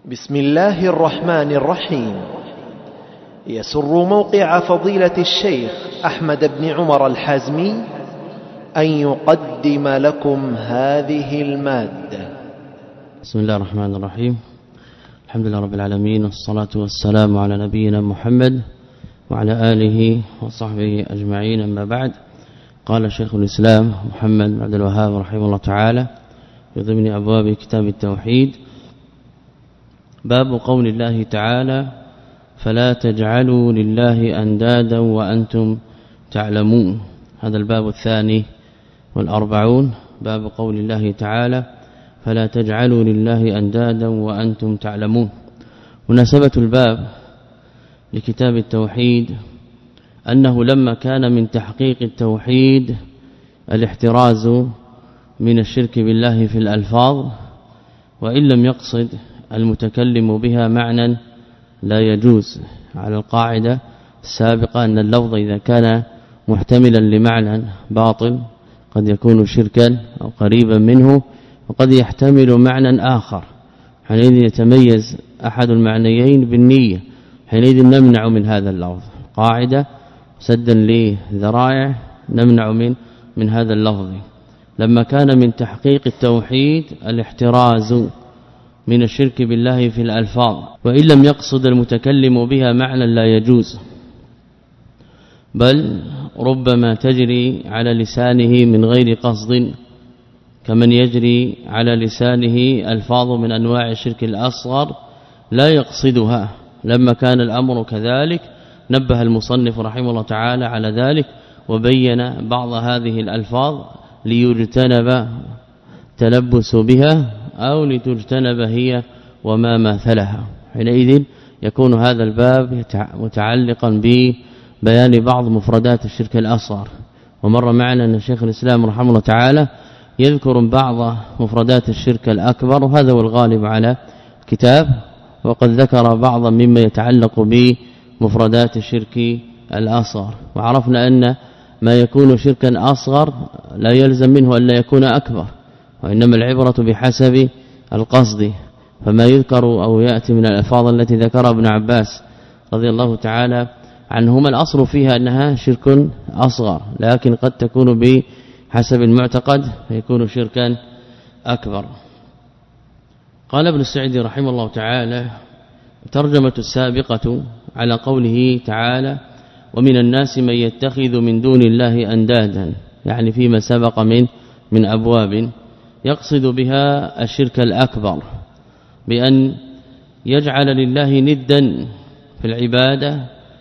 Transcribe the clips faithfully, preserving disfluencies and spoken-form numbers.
بسم الله الرحمن الرحيم. يسر موقع فضيلة الشيخ أحمد بن عمر الحازمي أن يقدم لكم هذه المادة. بسم الله الرحمن الرحيم. الحمد لله رب العالمين، والصلاة والسلام على نبينا محمد وعلى آله وصحبه أجمعين، أما بعد. قال شيخ الإسلام محمد بن عبد الوهاب رحمه الله تعالى في ضمن أبواب كتاب التوحيد: باب قول الله تعالى: فلا تجعلوا لله أندادا وأنتم تعلمون. هذا الباب الثاني والأربعون، باب قول الله تعالى: فلا تجعلوا لله أندادا وأنتم تعلمون. مناسبة الباب لكتاب التوحيد أنه لما كان من تحقيق التوحيد الاحتراز من الشرك بالله في الألفاظ، وإن لم يقصد المتكلم بها معنى لا يجوز، على القاعدة السابقة أن اللفظ إذا كان محتملا لمعنى باطل قد يكون شركا أو قريبا منه، وقد يحتمل معنى آخر، حينئذ يتميز أحد المعنيين بالنية، حينئذ نمنع من هذا اللفظ. قاعدة سدا لذرائع نمنع من من هذا اللفظ. لما كان من تحقيق التوحيد الاحتراز من الشرك بالله في الألفاظ، وإن لم يقصد المتكلم بها معنى لا يجوز، بل ربما تجري على لسانه من غير قصد، كمن يجري على لسانه ألفاظ من أنواع الشرك الأصغر لا يقصدها. لما كان الأمر كذلك نبه المصنف رحمه الله تعالى على ذلك، وبين بعض هذه الألفاظ ليجتنب تلبس بها أو لتجتنب هي وما مثلها. حينئذ يكون هذا الباب متعلقا ببيان بعض مفردات الشرك الأصغر. ومر معنا أن شيخ الإسلام رحمه الله تعالى يذكر بعض مفردات الشرك الأكبر، وهذا هو الغالب على الكتاب، وقد ذكر بعضا مما يتعلق بمفردات الشرك الأصغر. وعرفنا أن ما يكون شركا أصغر لا يلزم منه أن لا يكون أكبر، وإنما العبرة بحسب القصد. فما يذكر أو يأتي من الألفاظ التي ذكرها ابن عباس رضي الله تعالى عنهما الأصل فيها أنها شرك أصغر، لكن قد تكون بحسب المعتقد فيكون شركا أكبر. قال ابن السعدي رحمه الله تعالى: ترجمة السابقة على قوله تعالى: ومن الناس من يتخذ من دون الله أندادا، يعني فيما سبق من من أبواب، يقصد بها الشرك الأكبر بأن يجعل لله ندا في العبادة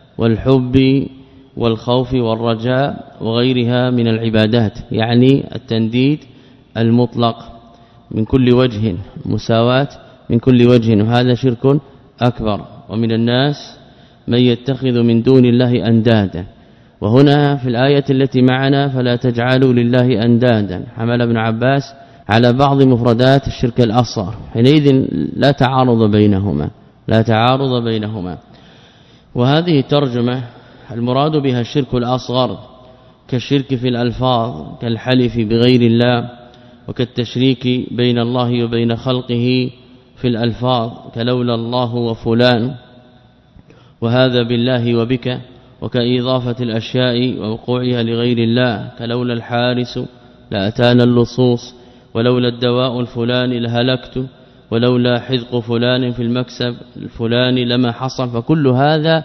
والحب والخوف والرجاء وغيرها من العبادات، يعني التنديد المطلق من كل وجه، مساواة من كل وجه، وهذا شرك أكبر. ومن الناس من يتخذ من دون الله أندادا، وهنا في الآية التي معنا فلا تجعلوا لله أندادا حمل ابن عباس على بعض مفردات الشرك الأصغر، حينئذ لا تعارض بينهما لا تعارض بينهما وهذه الترجمة المراد بها الشرك الأصغر كالشرك في الألفاظ، كالحلف بغير الله، وكالتشريك بين الله وبين خلقه في الألفاظ، كلولا الله وفلان، وهذا بالله وبك، وكإضافة الأشياء ووقوعها لغير الله، كلولا الحارس لأتانا اللصوص، ولولا الدواء الفلاني لهلكت، ولولا حذق فلان في المكسب الفلاني لما حصل. فكل هذا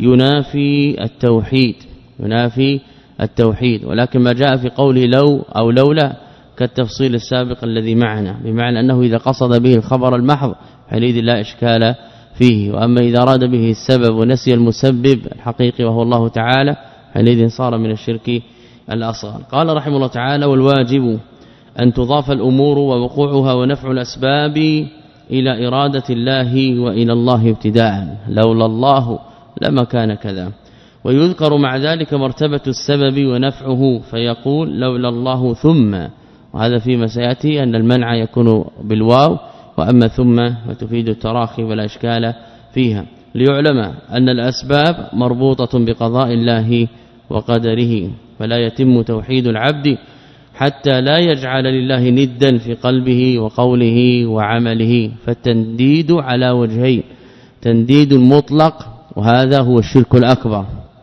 ينافي التوحيد ينافي التوحيد ولكن ما جاء في قوله لو أو لولا كالتفصيل السابق الذي معنا، بمعنى أنه إذا قصد به الخبر المحض حينئذ لا إشكال فيه، وأما إذا أراد به السبب ونسي المسبب الحقيقي وهو الله تعالى حينئذ صار من الشرك الأصغر. قال رحمه الله تعالى: والواجب أن تضاف الأمور ووقوعها ونفع الأسباب إلى إرادة الله وإلى الله ابتداء، لولا الله لما كان كذا. ويذكر مع ذلك مرتبة السبب ونفعه، فيقول لولا الله ثم، وهذا فيما سيأتي أن المنع يكون بالواو، وأما ثم فتفيد التراخي ولا إشكال فيها، ليعلم أن الأسباب مربوطة بقضاء الله وقدره، فلا يتم توحيد العبد حتى لا يجعل لله ندا في قلبه وقوله وعمله. فالتنديد على وجهين: تنديد مطلق وهذا هو الشرك الأكبر،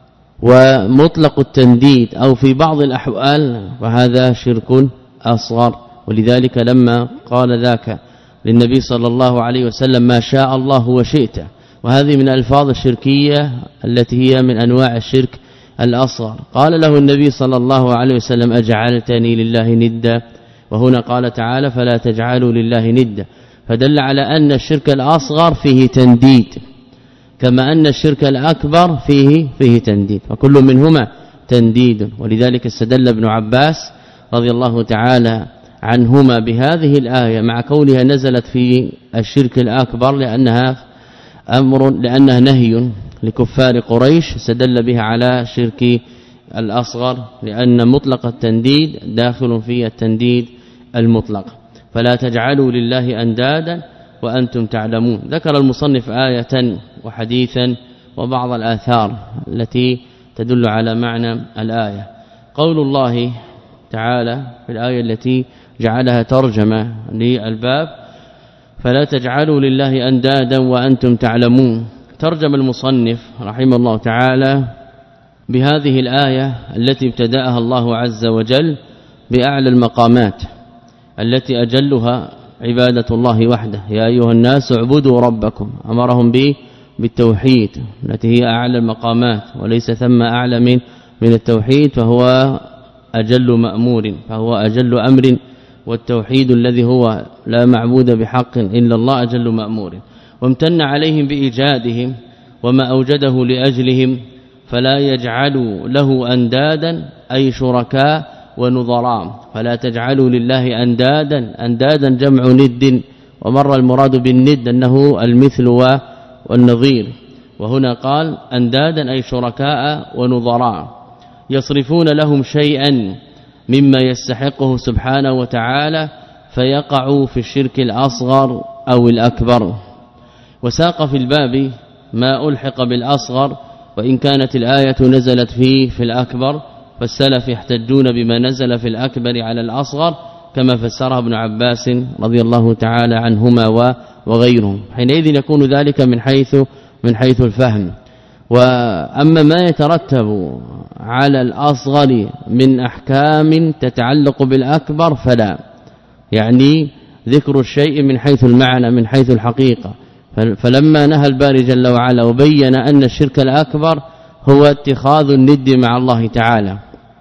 ومطلق التنديد أو في بعض الأحوال وهذا شرك أصغر. ولذلك لما قال ذاك للنبي صلى الله عليه وسلم: ما شاء الله وشئت، وهذه من الألفاظ الشركية التي هي من أنواع الشرك الأصغر، قال له النبي صلى الله عليه وسلم: أجعلتني لله ندا؟ وهنا قال تعالى: فلا تجعلوا لله ندا، فدل على أن الشرك الأصغر فيه تنديد كما أن الشرك الأكبر فيه فيه تنديد، وكل منهما تنديد. ولذلك استدل ابن عباس رضي الله تعالى عنهما بهذه الآية مع كونها نزلت في الشرك الأكبر لأنها أمر لأنها نهي لكفار قريش، استدل بها على الشرك الأصغر لأن مطلق التنديد داخل في التنديد المطلق. فلا تجعلوا لله أندادا وأنتم تعلمون. ذكر المصنف آية وحديثا وبعض الآثار التي تدل على معنى الآية. قول الله تعالى في الآية التي جعلها ترجمة للباب: فلا تجعلوا لله أندادا وأنتم تعلمون. ترجم المصنف رحمه الله تعالى بهذه الآية التي ابتدأها الله عز وجل بأعلى المقامات التي أجلها عبادة الله وحده: يا أيها الناس اعبدوا ربكم. أمرهم به بالتوحيد التي هي أعلى المقامات، وليس ثم أعلى من من التوحيد، فهو أجل مأمور، فهو أجل أمر، والتوحيد الذي هو لا معبود بحق إلا الله أجل مأمور. وامتن عليهم بإيجادهم وما أوجده لأجلهم، فلا يجعلوا له أندادا أي شركاء ونظراء. فلا تجعلوا لله أندادا، أندادا جمع ند، ومر المراد بالند أنه المثل والنظير، وهنا قال أندادا أي شركاء ونظراء يصرفون لهم شيئا مما يستحقه سبحانه وتعالى فيقعوا في الشرك الأصغر أو الأكبر. وساق في الباب ما ألحق بالأصغر، وإن كانت الآية نزلت فيه في الأكبر، فالسلف يحتجون بما نزل في الأكبر على الأصغر كما فسرها ابن عباس رضي الله تعالى عنهما وغيرهم. حينئذ يكون ذلك من حيث من حيث الفهم. وأما ما يترتب على الأصغر من أحكام تتعلق بالأكبر فلا، يعني ذكر الشيء من حيث المعنى من حيث الحقيقة. فلما نهى الباري جل وعلا وبين أن الشرك الأكبر هو اتخاذ الند مع الله تعالى،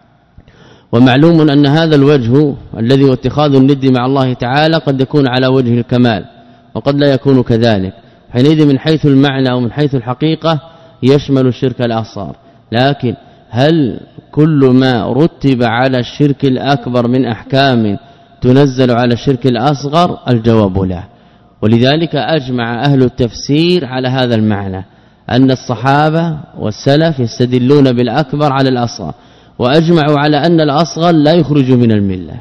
ومعلوم أن هذا الوجه الذي هو اتخاذ الند مع الله تعالى قد يكون على وجه الكمال وقد لا يكون كذلك. حينئذ من حيث المعنى ومن حيث الحقيقة يشمل الشرك الأصغر. لكن هل كل ما رتب على الشرك الأكبر من أحكام تنزل على الشرك الأصغر؟ الجواب لا. ولذلك أجمع أهل التفسير على هذا المعنى، أن الصحابة والسلف يستدلون بالأكبر على الأصغر، وأجمعوا على أن الأصغر لا يخرج من الملة.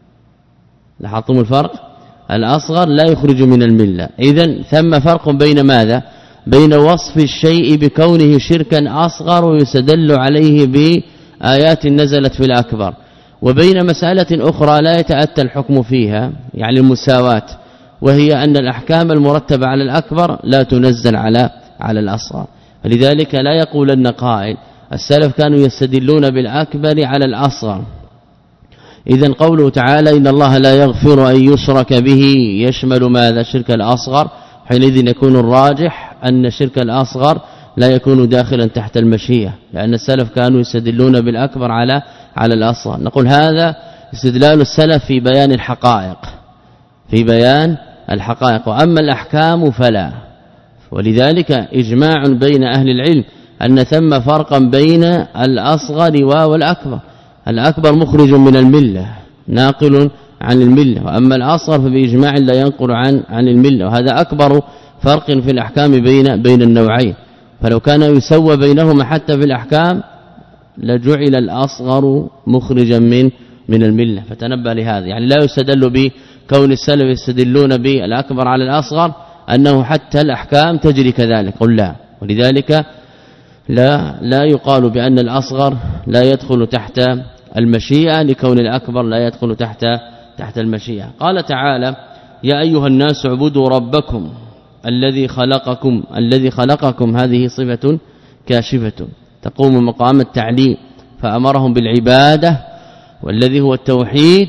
لاحظتم الفرق؟ الأصغر لا يخرج من الملة. إذن ثم فرق بين ماذا؟ بين وصف الشيء بكونه شركا أصغر ويستدل عليه بآيات نزلت في الأكبر، وبين مسألة أخرى لا يتأتى الحكم فيها، يعني المساواة، وهي أن الأحكام المرتبة على الأكبر لا تنزل على على الأصغر. فلذلك لا يقولن قائل السلف كانوا يستدلون بالأكبر على الأصغر. إذن قوله تعالى إن الله لا يغفر أن يشرك به يشمل ماذا؟ الشرك الأصغر. حينئذ يكون الراجح أن الشرك الأصغر لا يكون داخلا تحت المشيئة، لأن السلف كانوا يستدلون بالأكبر على على الأصغر. نقول هذا استدلال السلف في بيان الحقائق في بيان الحقائق وأما الأحكام فلا. ولذلك إجماع بين أهل العلم أن ثم فرقا بين الأصغر والأكبر. الأكبر مخرج من الملة ناقل عن الملة، وأما الأصغر فبإجماع لا ينقل عن عن الملة، وهذا أكبر فرق في الأحكام بين بين النوعين. فلو كان يسوى بينهما حتى في الأحكام لجعل الأصغر مخرجا من من الملة. فتنبه لهذا، يعني لا يستدل بكون السلف يستدلون بالأكبر على الأصغر أنه حتى الأحكام تجري كذلك، قل لا. ولذلك لا لا يقال بأن الأصغر لا يدخل تحت المشيئة لكون الأكبر لا يدخل تحت تحت المشيئة. قال تعالى يا أيها الناس اعبدوا ربكم الذي خلقكم الذي خلقكم هذه صفة كاشفة تقوم مقام التعليم فأمرهم بالعبادة والذي هو التوحيد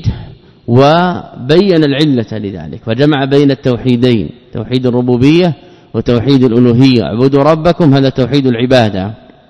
وبين العلة لذلك فجمع بين التوحيدين توحيد الربوبية وتوحيد الألوهية اعبدوا ربكم هذا توحيد العبادة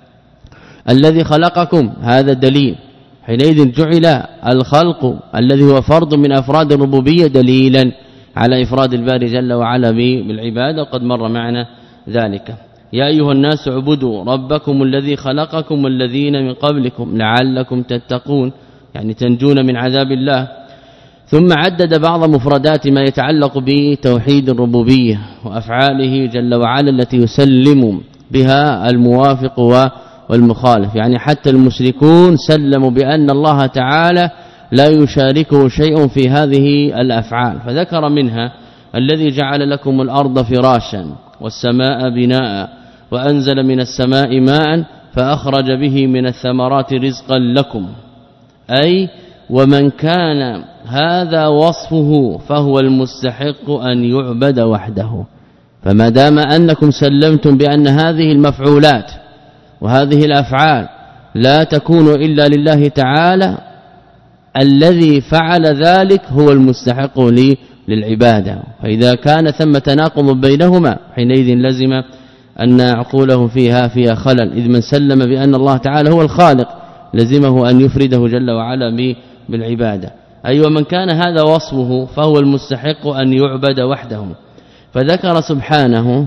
الذي خلقكم هذا دليل حينئذ جعل الخلق الذي هو فرض من أفراد الربوبية دليلا على إفراد الباري جل وعلا بالعبادة وقد مر معنا ذلك. يا أيها الناس اعبدوا ربكم الذي خلقكم والذين من قبلكم لعلكم تتقون يعني تنجون من عذاب الله. ثم عدد بعض مفردات ما يتعلق بتوحيد الربوبية وأفعاله جل وعلا التي يسلم بها الموافق والمخالف يعني حتى المشركون سلموا بأن الله تعالى لا يشاركه شيء في هذه الأفعال فذكر منها الذي جعل لكم الأرض فراشا والسماء بناء وأنزل من السماء ماء فأخرج به من الثمرات رزقا لكم أي ومن كان هذا وصفه فهو المستحق أن يعبد وحده. فما دام أنكم سلمتم بأن هذه المفعولات وهذه الأفعال لا تكون إلا لله تعالى الذي فعل ذلك هو المستحق للعبادة فإذا كان ثم تناقض بينهما حينئذ لزم أن عقوله فيها فيها خلل إذ من سلم بأن الله تعالى هو الخالق لزمه أن يفرده جل وعلا بالعبادة أي ومن كان هذا وصفه فهو المستحق أن يعبد وحده. فذكر سبحانه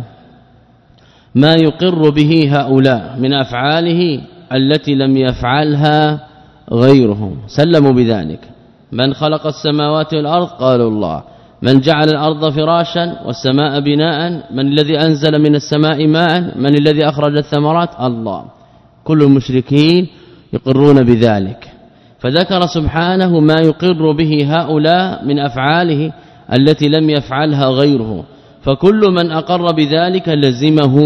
ما يقر به هؤلاء من أفعاله التي لم يفعلها غيرهم سلموا بذلك. من خلق السماوات والأرض قالوا الله من جعل الأرض فراشا والسماء بناء من الذي أنزل من السماء ماء من الذي أخرج الثمرات الله كل المشركين يقرون بذلك. فذكر سبحانه ما يقر به هؤلاء من أفعاله التي لم يفعلها غيره فكل من أقر بذلك لزمه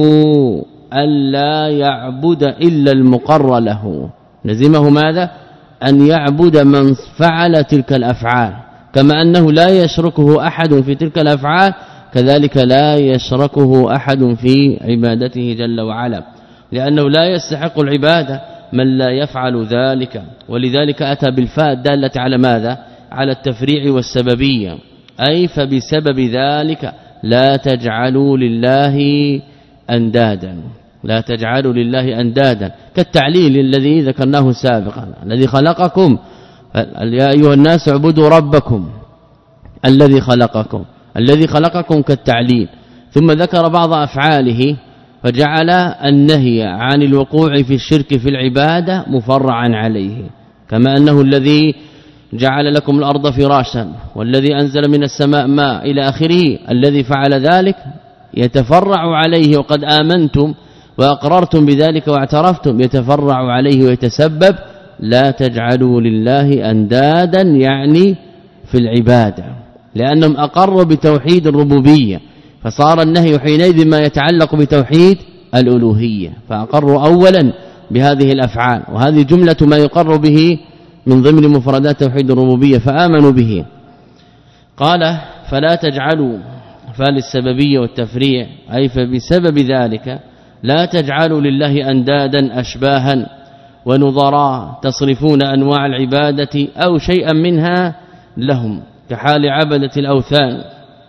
ألا يعبد إلا المقر له لزمه ماذا أن يعبد من فعل تلك الأفعال كما أنه لا يشركه أحد في تلك الأفعال كذلك لا يشركه أحد في عبادته جل وعلا لأنه لا يستحق العبادة من لا يفعل ذلك. ولذلك أتى بالفاء الدالة على ماذا على التفريع والسببية أي فبسبب ذلك لا تجعلوا لله أندادا لا تجعلوا لله أندادا كالتعليل الذي ذكرناه سابقا الذي خلقكم يا أيها الناس اعبدوا ربكم الذي خلقكم الذي خلقكم كالتعليل. ثم ذكر بعض أفعاله فجعل النهي عن الوقوع في الشرك في العبادة مفرعا عليه كما أنه الذي جعل لكم الأرض فراشا والذي أنزل من السماء ماء إلى آخره الذي فعل ذلك يتفرع عليه وقد آمنتم وأقررتم بذلك واعترفتم يتفرع عليه ويتسبب لا تجعلوا لله أندادا يعني في العبادة لأنهم أقروا بتوحيد الربوبية فصار النهي حينئذ ما يتعلق بتوحيد الألوهية فأقروا أولا بهذه الأفعال وهذه جملة ما يقر به من ضمن مفردات توحيد الربوبية فآمنوا به. قال فلا تجعلوا فالسببية والتفريع أي فبسبب ذلك لا تجعلوا لله أندادا أشباها ونظراء تصرفون أنواع العبادة أو شيئا منها لهم كحال عبدة الأوثان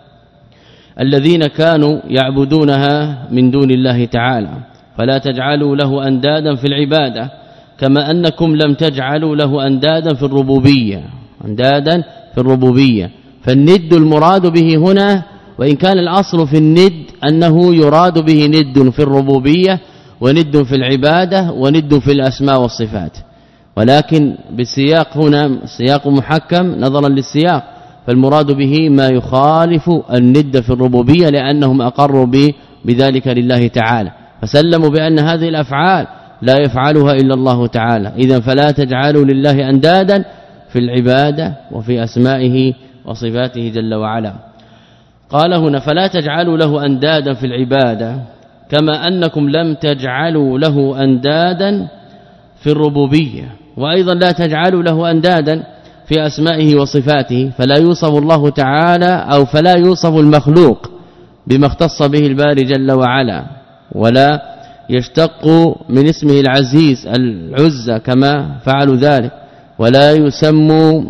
الذين كانوا يعبدونها من دون الله تعالى فلا تجعلوا له أندادا في العبادة كما أنكم لم تجعلوا له أندادا في الربوبية أندادا في الربوبية. فالند المراد به هنا وإن كان الأصل في الند أنه يراد به ند في الربوبية وند في العبادة وند في الأسماء والصفات ولكن بالسياق هنا سياق محكم نظرا للسياق فالمراد به ما يخالف الند في الربوبية لأنهم أقروا بذلك لله تعالى فسلموا بأن هذه الأفعال لا يفعلها إلا الله تعالى إذا فلا تجعلوا لله أندادا في العبادة وفي أسمائه وصفاته جل وعلا. قال هنا فلا تجعلوا له أندادا في العبادة كما أنكم لم تجعلوا له أندادا في الربوبية وأيضا لا تجعلوا له اندادا في أسمائه وصفاته، فلا يوصف الله تعالى أو فلا يوصف المخلوق بما اختص به الباري جل وعلا، ولا يشتق من اسمه العزيز العزة كما فعلوا ذلك، ولا يسموا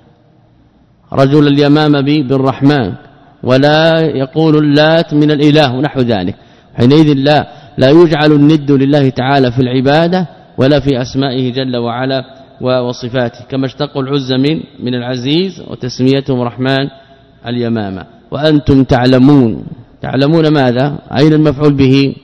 رجل اليمامة بالرحمن، ولا يقول اللات من الإله ونحو ذلك. حينئذ لا لا يجعل الند لله تعالى في العبادة ولا في أسمائه جل وعلا وصفاته، كما اشتقوا العزة من من العزيز وتسميتهم الرحمن اليمامة. وأنتم تعلمون، تعلمون ماذا؟ أين المفعول به؟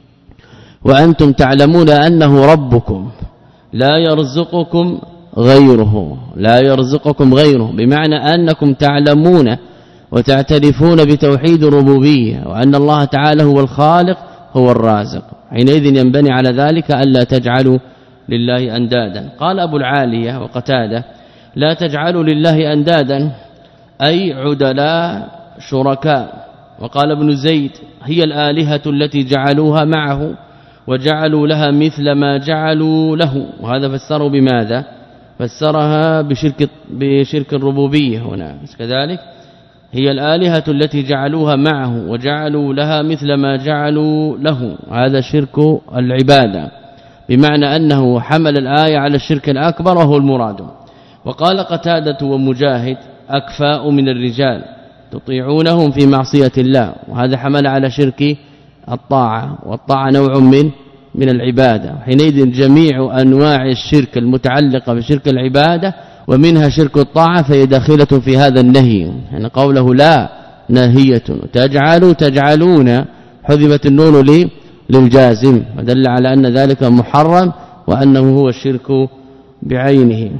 وأنتم تعلمون أنه ربكم لا يرزقكم غيره، لا يرزقكم غيره، بمعنى أنكم تعلمون وتعترفون بتوحيد الربوبية وأن الله تعالى هو الخالق هو الرازق. حينئذ ينبني على ذلك ألا تجعلوا لله اندادا. قال ابو العالية وقتاده: لا تجعلوا لله اندادا أي عدلاء شركاء. وقال ابن زيد: هي الآلهة التي جعلوها معه وجعلوا لها مثل ما جعلوا له. وهذا فسره بماذا؟ فسرها بشرك بشرك الربوبية هنا كذلك. هي الآلهة التي جعلوها معه وجعلوا لها مثل ما جعلوا له، هذا شرك العبادة، بمعنى أنه حمل الآية على الشرك الأكبر وهو المراد. وقال قتادة ومجاهد: أكفاء من الرجال تطيعونهم في معصية الله، وهذا حمل على شرك الطاعة، والطاعة نوع من من العبادة. حينئذ جميع أنواع الشرك المتعلقة بشرك العبادة ومنها شرك الطاعة فهي داخلة في هذا النهي. يعني قوله لا ناهية، تجعلوا تجعلون حذفت النون لي للجازم، ودل على أن ذلك محرم وأنه هو الشرك بعينه.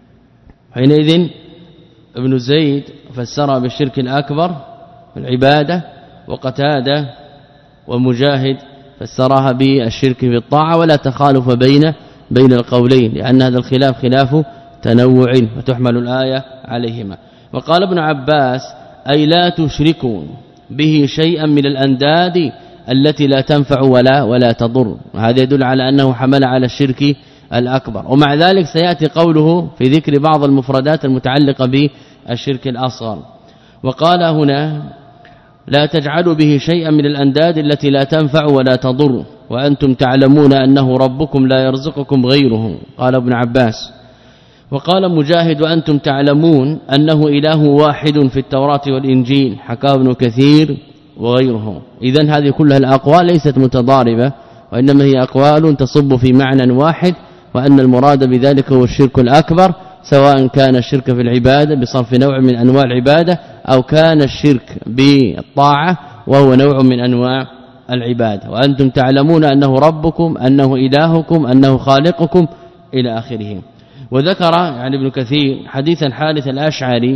حينئذ ابن زيد فسرها بالشرك الأكبر في العبادة، وقتادة ومجاهد فسرها بالشرك في الطاعة، ولا تخالف بين بين القولين، لأن هذا الخلاف خلاف تنوع وتحمل الآية عليهما. وقال ابن عباس: أي لا تشركوا به شيئا من الأنداد التي لا تنفع ولا ولا تضر. وهذا يدل على أنه حمل على الشرك الأكبر. ومع ذلك سيأتي قوله في ذكر بعض المفردات المتعلقة بالشرك الأصغر. وقال هنا: لا تجعلوا به شيئا من الأنداد التي لا تنفع ولا تضر وأنتم تعلمون أنه ربكم لا يرزقكم غيره. قال ابن عباس. وقال مجاهد: وأنتم تعلمون أنه إله واحد في التوراة والإنجيل، حكاه ابن كثير وغيره. إذن هذه كلها الأقوال ليست متضاربة، وإنما هي أقوال تصب في معنى واحد، وأن المراد بذلك هو الشرك الأكبر، سواء كان الشرك في العبادة بصرف نوع من أنواع العبادة، أو كان الشرك بالطاعة وهو نوع من أنواع العبادة. وأنتم تعلمون أنه ربكم أنه إلهكم أنه خالقكم إلى آخره. وذكر يعني ابن كثير حديثا حارث الأشعري: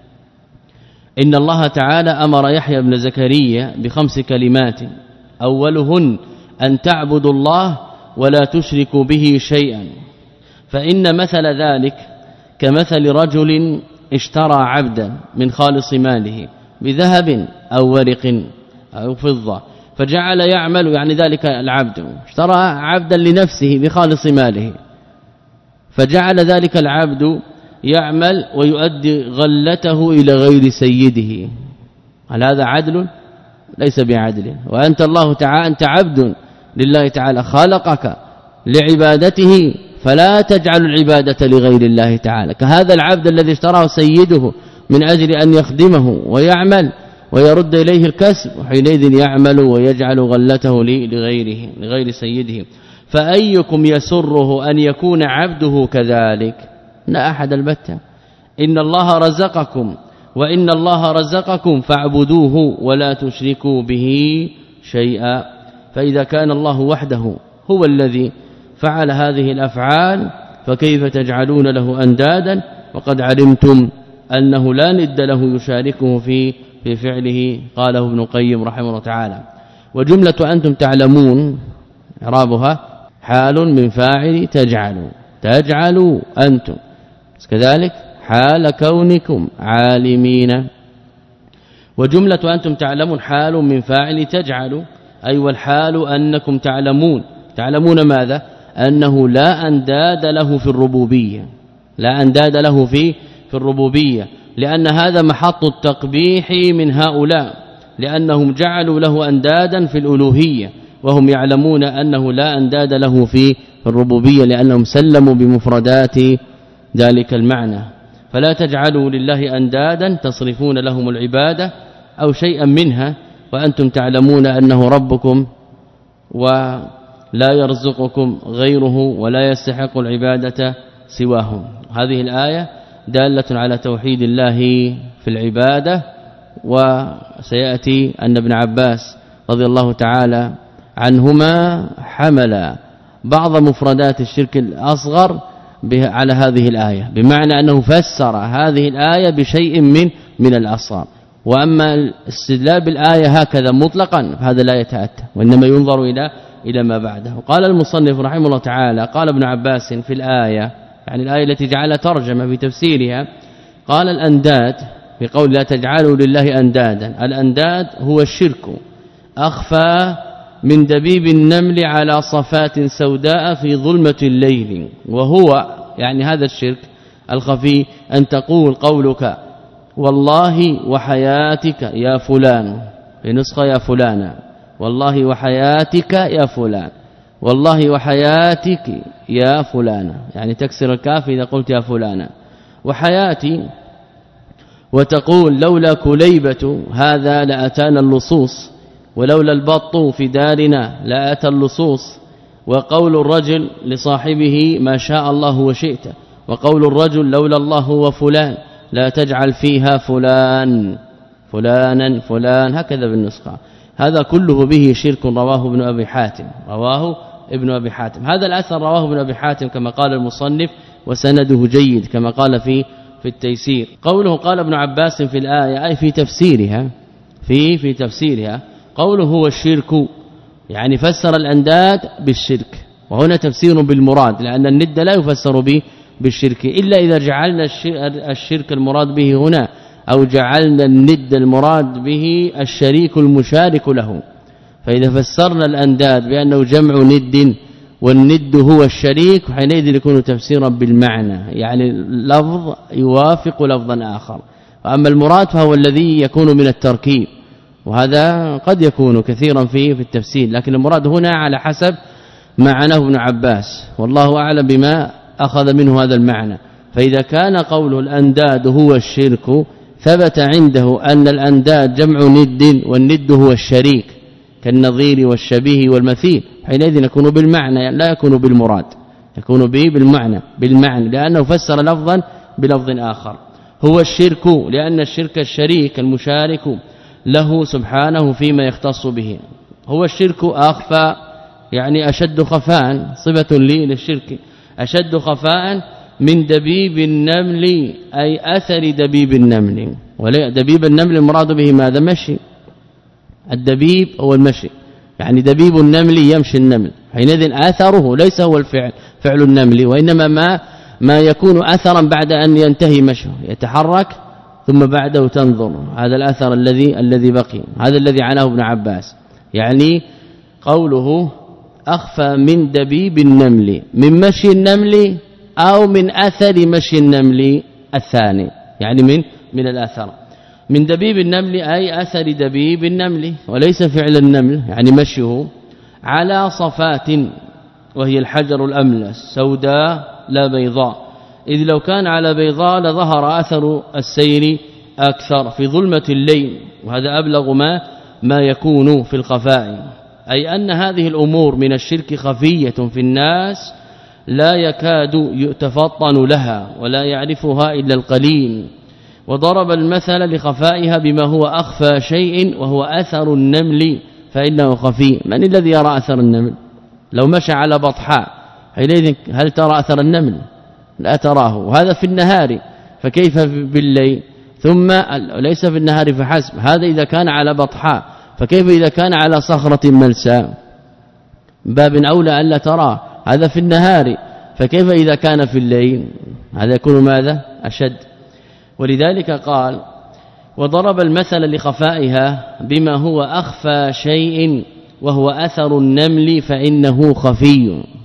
إن الله تعالى أمر يحيى بن زكريا بخمس كلمات، أولهن أن تعبدوا الله ولا تشركوا به شيئا، فإن مثل ذلك كمثل رجل اشترى عبدا من خالص ماله بذهب أو ورق أو فضة، فجعل يعمل، يعني ذلك العبد اشترى عبدا لنفسه بخالص ماله، فجعل ذلك العبد يعمل ويؤدي غلته إلى غير سيده. هل هذا عدل؟ ليس بعدل. وأنت الله تعالى أنت عبد لله تعالى، خلقك لعبادته، فلا تجعل العبادة لغير الله تعالى. كهذا العبد الذي اشتراه سيده من أجل أن يخدمه ويعمل ويرد إليه الكسب، وحينئذ يعمل ويجعل غلته لغيره لغير سيده. فأيكم يسره أن يكون عبده كذلك؟ لا أحد البتة. إن الله رزقكم وإن الله رزقكم فاعبدوه ولا تشركوا به شيئا. فإذا كان الله وحده هو الذي فعل هذه الأفعال، فكيف تجعلون له أندادا وقد علمتم أنه لا ند له يشاركه في في فعله؟ قاله ابن القيم رحمه الله تعالى. وجملة أنتم تعلمون إعرابها حال من فاعل تجعلوا، تجعلوا أنتم كذلك حال كونكم عالمين. وجملة أنتم تعلمون حال من فاعل تجعلوا، أي والحال أنكم تعلمون. تعلمون ماذا؟ أنه لا أنداد له في الربوبية لا أنداد له في في الربوبية لأن هذا محط التقبيح من هؤلاء لأنهم جعلوا له أندادا في الألوهية وهم يعلمون أنه لا أنداد له في الربوبية لأنهم سلموا بمفردات ذلك المعنى. فلا تجعلوا لله أندادا تصرفون لهم العبادة أو شيئا منها وأنتم تعلمون أنه ربكم ولا يرزقكم غيره ولا يستحق العبادة سواه. هذه الآية دالة على توحيد الله في العبادة. وسيأتي أن ابن عباس رضي الله تعالى عنهما حمل بعض مفردات الشرك الأصغر على هذه الآية بمعنى أنه فسر هذه الآية بشيء من من الأصغر. وأما الاستدلال بالآية هكذا مطلقا هذا لا يتأتى وإنما ينظر إلى إلى ما بعده. قال المصنف رحمه الله تعالى قال ابن عباس في الآية يعني الآية التي جعلها ترجمة في تفسيرها قال الأنداد بقول لا تجعلوا لله أندادا. الأنداد هو الشرك أخفى من دبيب النمل على صفات سوداء في ظلمة الليل. وهو يعني هذا الشرك الخفي أن تقول قولك والله وحياتك يا فلان في نسخة يا فلانة والله وحياتك يا فلان والله وحياتك يا فلانة يعني تكسر الكاف إذا قلت يا فلانة وحياتي وتقول لولا كليبة هذا لأتانا اللصوص ولولا البط في دارنا لأتى اللصوص. وقول الرجل لصاحبه ما شاء الله وشئت وقول الرجل لولا الله وفلان لا تجعل فيها فلان فلانا فلان هكذا بالنسخة. هذا كله به شرك رواه ابن أبي حاتم رواه ابن أبي حاتم. هذا الأثر رواه ابن أبي حاتم كما قال المصنف وسنده جيد كما قال في في التيسير. قوله قال ابن عباس في الآية أي في تفسيرها في في تفسيرها قوله هو الشرك يعني فسر الأنداد بالشرك وهنا تفسير بالمراد لأن الند لا يفسر به بالشرك إلا إذا جعلنا الشرك المراد به هنا أو جعلنا الند المراد به الشريك المشارك له. فإذا فسرنا الأنداد بأنه جمع ند والند هو الشريك حينئذ يكون تفسيرا بالمعنى يعني لفظ يوافق لفظا آخر. وأما المراد فهو الذي يكون من التركيب وهذا قد يكون كثيرا فيه في التفسير لكن المراد هنا على حسب معناه ابن عباس والله أعلم بما أخذ منه هذا المعنى. فإذا كان قوله الأنداد هو الشرك ثبت عنده أن الأنداد جمع ند والند هو الشريك كالنظير والشبيه والمثيل حينئذ يكون بالمعنى لا يكون بالمراد يكون به بالمعنى بالمعنى لأنه فسر لفظا بلفظ آخر. هو الشرك لأن الشرك الشريك المشارك له سبحانه فيما يختص به. هو الشرك أخفى يعني أشد خفاء صفة لي للشرك أشد خفاء من دبيب النمل أي أثر دبيب النمل. ودبيب النمل المراد به ماذا مشي الدبيب هو المشي يعني دبيب النمل يمشي النمل حينئذ آثره ليس هو الفعل فعل النمل وإنما ما ما يكون أثرا بعد أن ينتهي مشيه يتحرك ثم بعده تنظر هذا الأثر الذي الذي بقي. هذا الذي عناه ابن عباس يعني قوله أخفى من دبيب النمل من مشي النمل أو من أثر مشي النمل الثاني يعني من من الأثر. من دبيب النمل أي أثر دبيب النمل وليس فعل النمل يعني مشيه على صفات وهي الحجر الأملس سوداء لا بيضاء إذ لو كان على بيضاء لظهر أثر السير أكثر في ظلمة الليل وهذا أبلغ ما ما يكون في الخفاء. أي أن هذه الأمور من الشرك خفية في الناس لا يكاد يتفطن لها ولا يعرفها إلا القليل. وضرب المثل لخفائها بما هو أخفى شيء وهو أثر النمل فإنه خفي. من الذي يرى أثر النمل لو مشى على بطحاء حينئذ هل ترى أثر النمل لا تراه وهذا في النهار فكيف بالليل. ثم ليس في النهار فحسب هذا إذا كان على بطحاء فكيف إذا كان على صخرة ملساء باب أولى ألا تراه هذا في النهار فكيف إذا كان في الليل هذا يكون ماذا أشد. ولذلك قال وضرب المثل لخفائها بما هو أخفى شيء وهو أثر النمل فإنه خفي.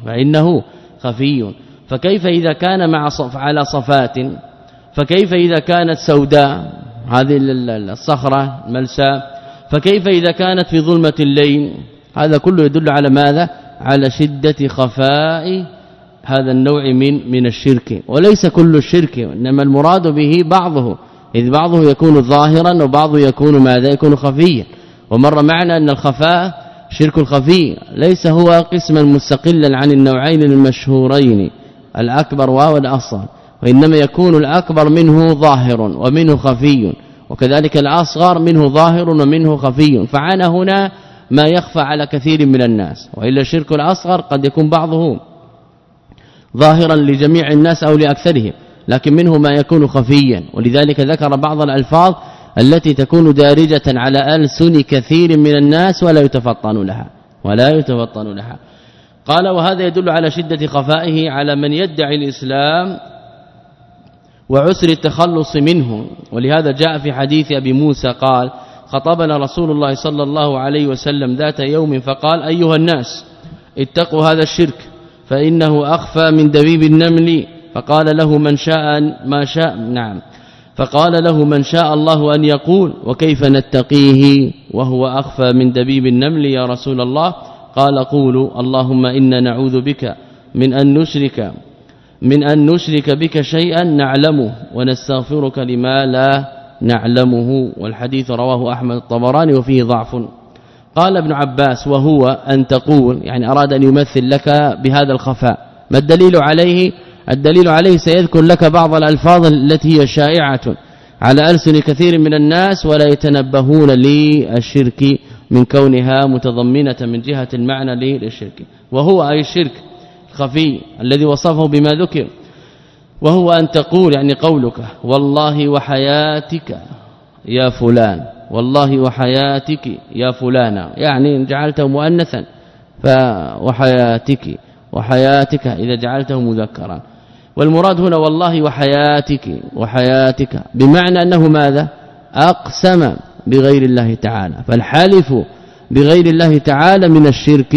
فإنه خفي. فكيف إذا كان مع صف على صفات، فكيف إذا كانت سوداء هذه الصخرة الملساء، فكيف إذا كانت في ظلمة الليل؟ هذا كله يدل على ماذا؟ على شدة خفاء هذا النوع من من الشرك. وليس كل الشرك، انما المراد به بعضه، إذ بعضه يكون ظاهرا وبعضه يكون ماذا؟ يكون خفيا. ومر معنا أن الخفاء شرك الخفي ليس هو قسما مستقلا عن النوعين المشهورين الأكبر والأصغر، وإنما يكون الأكبر منه ظاهر ومنه خفي، وكذلك الأصغر منه ظاهر ومنه خفي. فعنا هنا ما يخفى على كثير من الناس، وإلا الشرك الأصغر قد يكون بعضه ظاهرا لجميع الناس أو لأكثرهم، لكن منه ما يكون خفيا. ولذلك ذكر بعض الألفاظ التي تكون دارجة على ألسن كثير من الناس ولا يتفطن لها ولا يتفطن لها قال وهذا يدل على شدة خفائه على من يدعي الإسلام وعسر التخلص منه. ولهذا جاء في حديث أبي موسى قال خطبنا رسول الله صلى الله عليه وسلم ذات يوم فقال أيها الناس اتقوا هذا الشرك فإنه أخفى من دبيب النمل. فقال له من شاء ما شاء نعم فقال له من شاء الله أن يقول وكيف نتقيه وهو أخفى من دبيب النمل يا رسول الله؟ قال قولوا اللهم إنا نعوذ بك من أن نشرك من أن نشرك بك شيئا نعلمه ونستغفرك لما لا نعلمه. والحديث رواه أحمد الطبراني وفيه ضعف. قال ابن عباس وهو أن تقول، يعني أراد أن يمثل لك بهذا الخفاء. ما الدليل عليه؟ الدليل عليه سيذكر لك بعض الألفاظ التي هي شائعة على ألسن كثير من الناس ولا يتنبهون للشرك من كونها متضمنة من جهة المعنى للشرك. وهو أي الشرك الخفي الذي وصفه بما ذكر، وهو أن تقول يعني قولك والله وحياتك يا فلان، والله وحياتك يا فلانة، يعني جعلته مؤنثا فوحياتك وحياتك إذا جعلته مذكرا. والمراد هنا والله وحياتك وحياتك بمعنى أنه ماذا؟ أقسم بغير الله تعالى. فالحالف بغير الله تعالى من الشرك،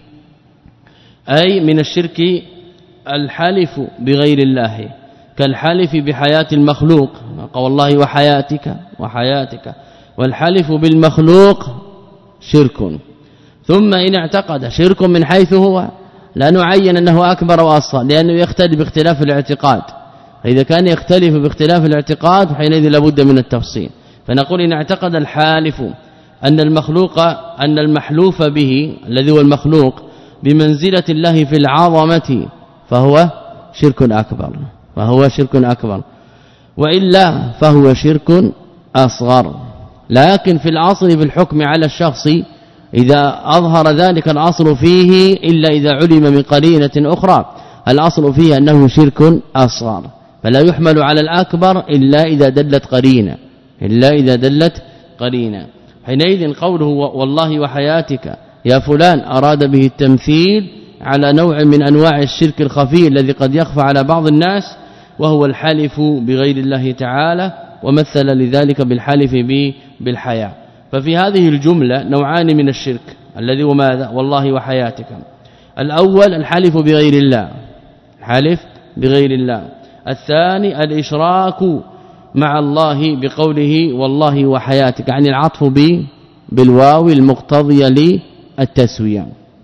أي من الشرك الحالف بغير الله كالحالف بحياة المخلوق قال والله وحياتك وحياتك. والحلف بالمخلوق شرك. ثم إن اعتقد شرك من حيث هو لا نعين أنه أكبر وأصغر، لأنه يختلف باختلاف الاعتقاد. فإذا كان يختلف باختلاف الاعتقاد حينئذ لابد من التفصيل. فنقول إن اعتقد الحالف أن المخلوق أن المحلوف به الذي هو المخلوق بمنزلة الله في العظمة فهو شرك أكبر فهو شرك أكبر وإلا فهو شرك أصغر. لكن في الأصل في الحكم على الشخص إذا أظهر ذلك الأصل فيه إلا إذا علم من قرينة أخرى الأصل فيه أنه شرك أصغر، فلا يحمل على الأكبر إلا إذا دلت قرينة إلا إذا دلت قرينة. حينئذ قوله والله وحياتك يا فلان أراد به التمثيل على نوع من أنواع الشرك الخفي الذي قد يخفى على بعض الناس، وهو الحلف بغير الله تعالى، ومثل لذلك بالحلف بالحياة. ففي هذه الجملة نوعان من الشرك الذي هو ماذا؟ والله وحياتك. الأول الحلف بغير الله الحلف بغير الله. الثاني الإشراك مع الله بقوله والله وحياتك، يعني العطف بالواو المقتضية للتسوية.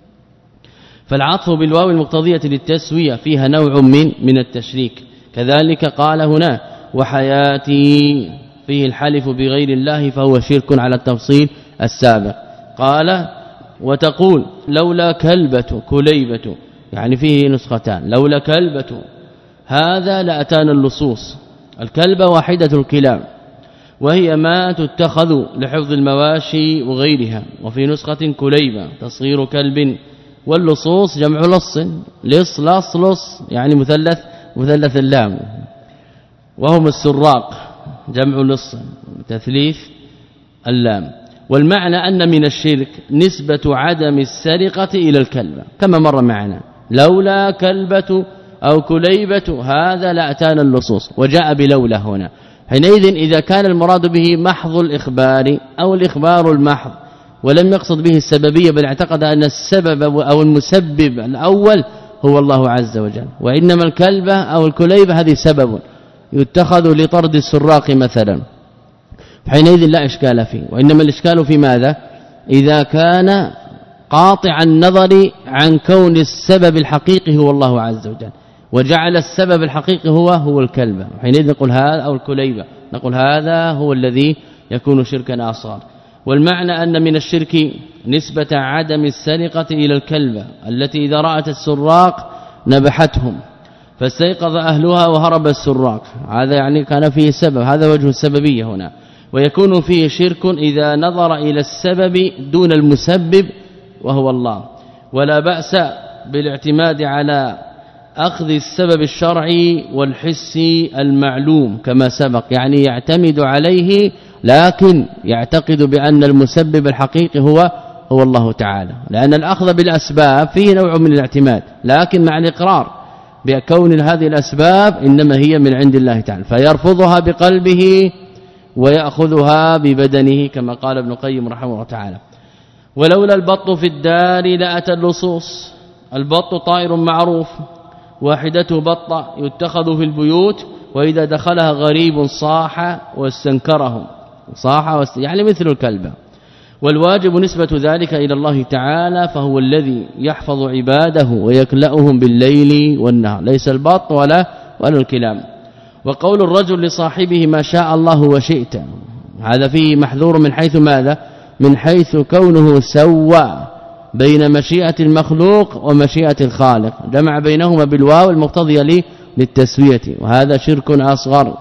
فالعطف بالواو المقتضية للتسوية فيها نوع من من التشريك. كذلك قال هنا وحياتي فيه الحلف بغير الله فهو شرك على التفصيل السابق. قال وتقول لولا كلبة كليبة، يعني فيه نسختان لولا كلبة هذا لأتانا اللصوص. الكلبة واحدة الكلاب وهي ما تتخذ لحفظ المواشي وغيرها، وفي نسخة كليبة تصغير كلب. واللصوص جمع لص لص لص لص يعني مثلث مثلث اللام، وهم السراق جمع لص تثليث اللام. والمعنى أن من الشرك نسبة عدم السرقة إلى الكلبة كما مر معنا لولا كلبة أو كليبة هذا لأتانا اللصوص، وجاء بلولا هنا. حينئذ إذا كان المراد به محض الإخبار أو الإخبار المحض ولم يقصد به السببية بل اعتقد أن السبب أو المسبب الأول هو الله عز وجل. وإنما الكلبة أو الكليبة هذه سبب يتخذ لطرد السراق مثلا، حينئذ لا إشكال فيه. وإنما الإشكال في ماذا؟ إذا كان قاطع النظر عن كون السبب الحقيقي هو الله عز وجل وجعل السبب الحقيقي هو هو الكلبة، حينئذ نقول هذا أو الكليبة نقول هذا هو الذي يكون شركا أصغر. والمعنى أن من الشرك نسبة عدم السرقة إلى الكلبة التي إذا رأت السراق نبحتهم فاستيقظ أهلها وهرب السراق، هذا يعني كان فيه سبب، هذا وجه السببية هنا. ويكون فيه شرك إذا نظر إلى السبب دون المسبب وهو الله. ولا بأس بالاعتماد على أخذ السبب الشرعي والحسي المعلوم كما سبق، يعني يعتمد عليه لكن يعتقد بأن المسبب الحقيقي هو هو الله تعالى، لأن الأخذ بالأسباب فيه نوع من الاعتماد لكن مع الإقرار بكون هذه الأسباب إنما هي من عند الله تعالى، فيرفضها بقلبه ويأخذها ببدنه كما قال ابن القيم رحمه الله تعالى. ولولا البط في الدار لأتى اللصوص. البط طائر معروف واحدته بطة يتخذ في البيوت، وإذا دخلها غريب صاح واستنكرهم، صاح واست... يعني مثل الكلبة. والواجب نسبة ذلك إلى الله تعالى، فهو الذي يحفظ عباده ويكلأهم بالليل والنهار، ليس البط ولا ولا الكلام. وقول الرجل لصاحبه ما شاء الله وشئت، هذا فيه محذور من حيث ماذا؟ من حيث كونه سوى بين مشيئة المخلوق ومشيئة الخالق، جمع بينهما بالواو المقتضية للتسوية، وهذا شرك أصغر،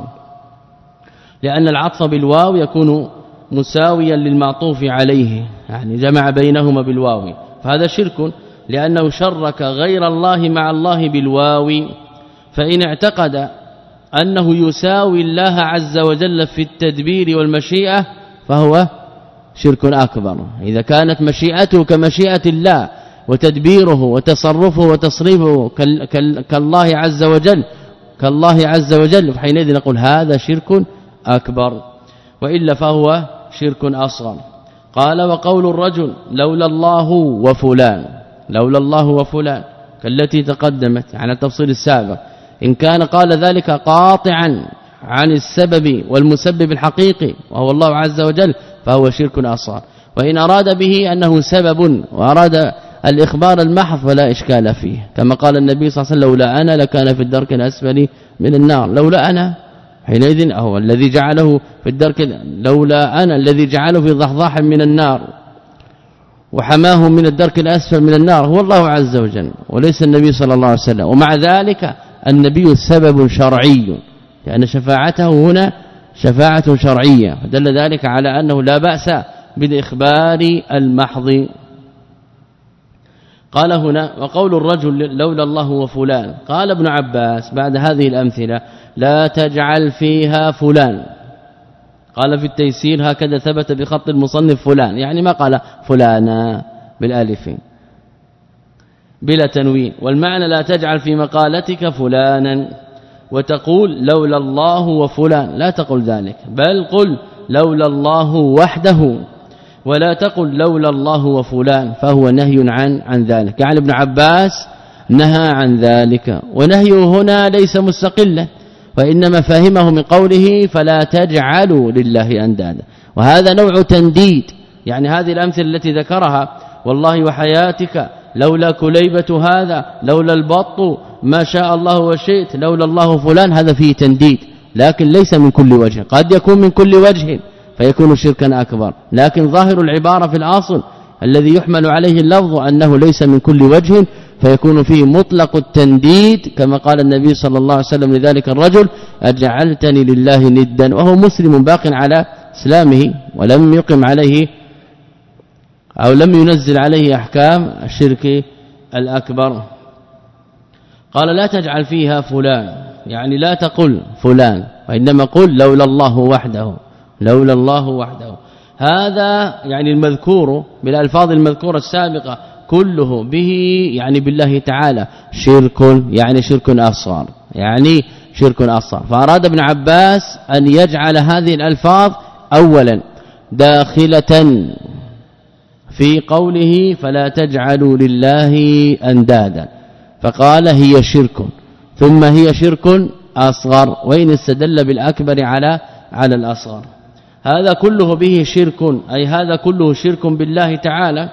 لأن العطف بالواو يكون مساويا للمعطوف عليه، يعني جمع بينهما بالواو، فهذا شرك لأنه شرك غير الله مع الله بالواو. فإن اعتقد أنه يساوي الله عز وجل في التدبير والمشيئة فهو شرك أكبر. إذا كانت مشيئته كمشيئة الله وتدبيره وتصرفه وتصريفه كالله عز وجل كالله عز وجل فحينئذ نقول هذا شرك أكبر، وإلا فهو شرك أصغر. قال وقول الرجل لولا الله وفلان، لولا الله وفلان كالتي تقدمت على التفصيل السابق، إن كان قال ذلك قاطعا عن السبب والمسبب الحقيقي وهو الله عز وجل فهو شرك أصغر. وإن أراد به أنه سبب وأراد الإخبار المحض فلا إشكال فيه، كما قال النبي صلى الله عليه وسلم لولا أنا لكان في الدرك الأسفل من النار، لولا أنا حينئذ هو الذي جعله في الدرك، لولا أنا الذي جعله في ضحضاح من النار وحماه من الدرك الأسفل من النار هو الله عز وجل وليس النبي صلى الله عليه وسلم. ومع ذلك النبي سبب شرعي، لأن شفاعته هنا شفاعة شرعية، فدل ذلك على أنه لا بأس بالإخبار المحض. قال هنا وقول الرجل لولا الله وفلان، قال ابن عباس بعد هذه الأمثلة لا تجعل فيها فلان، قال في التيسير هكذا ثبت بخط المصنف فلان، يعني ما قال فلانا بالالف بلا تنوين، والمعنى لا تجعل في مقالتك فلانا وتقول لولا الله وفلان، لا تقل ذلك، بل قل لولا الله وحده، ولا تقل لولا الله وفلان، فهو نهي عن عن ذلك. يعني ابن عباس نهى عن ذلك، ونهيه هنا ليس مستقلا، وإنما فهمه من قوله فلا تجعلوا لله اندادا، وهذا نوع تنديد. يعني هذه الأمثلة التي ذكرها والله وحياتك لولا كليبة هذا لولا البط ما شاء الله وشئت لولا الله فلان، هذا فيه تنديد، لكن ليس من كل وجه، قد يكون من كل وجه فيكون شركا أكبر، لكن ظاهر العبارة في الأصل الذي يحمل عليه اللفظ أنه ليس من كل وجه، فيكون فيه مطلق التنديد، كما قال النبي صلى الله عليه وسلم لذلك الرجل أجعلتني لله ندا، وهو مسلم باق على اسلامه ولم يقم عليه أو لم ينزل عليه أحكام الشرك الأكبر. قال لا تجعل فيها فلان، يعني لا تقل فلان، وإنما قل لولا الله وحده، لولا الله وحده. هذا يعني المذكور بالالفاظ المذكوره السابقه كله به يعني بالله تعالى شرك، يعني شرك أصغر، يعني شرك أصغر. فأراد ابن عباس أن يجعل هذه الألفاظ أولا داخلة في قوله فلا تجعلوا لله أندادا، فقال هي شرك ثم هي شرك أصغر، وإن استدل بالأكبر على على الأصغر. هذا كله به شرك، أي هذا كله شرك بالله تعالى.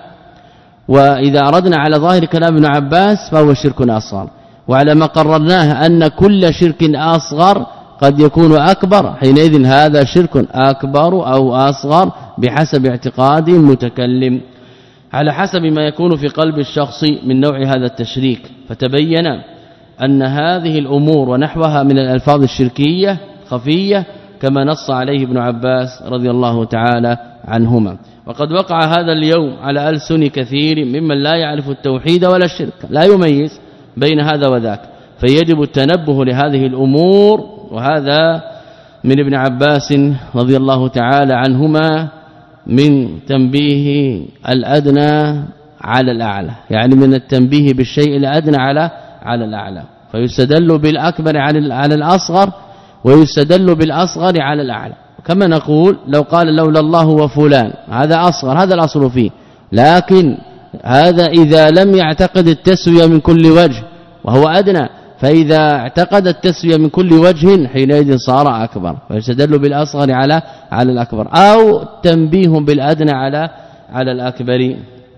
وإذا أردنا على ظاهر كلام ابن عباس فهو شرك أصغر، وعلى ما قررناه أن كل شرك أصغر قد يكون أكبر، حينئذ هذا شرك أكبر أو أصغر بحسب اعتقاد المتكلم، على حسب ما يكون في قلب الشخص من نوع هذا التشريك. فتبين أن هذه الأمور ونحوها من الألفاظ الشركية خفية كما نص عليه ابن عباس رضي الله تعالى عنهما. وقد وقع هذا اليوم على ألسن كثير ممن لا يعرف التوحيد ولا الشرك، لا يميز بين هذا وذاك، فيجب التنبه لهذه الأمور. وهذا من ابن عباس رضي الله تعالى عنهما من تنبيه الأدنى على الأعلى، يعني من التنبيه بالشيء الأدنى على على الأعلى، فيستدل بالأكبر على على الأصغر ويستدل بالأصغر على الأعلى. كما نقول لو قال لولا الله وفلان، هذا أصغر، هذا الأصل فيه، لكن هذا إذا لم يعتقد التسوية من كل وجه وهو أدنى، فإذا اعتقد التسوية من كل وجه حينئذ صار أكبر، فيستدل بالأصغر على على الأكبر، أو تنبيه بالأدنى على على الأكبر.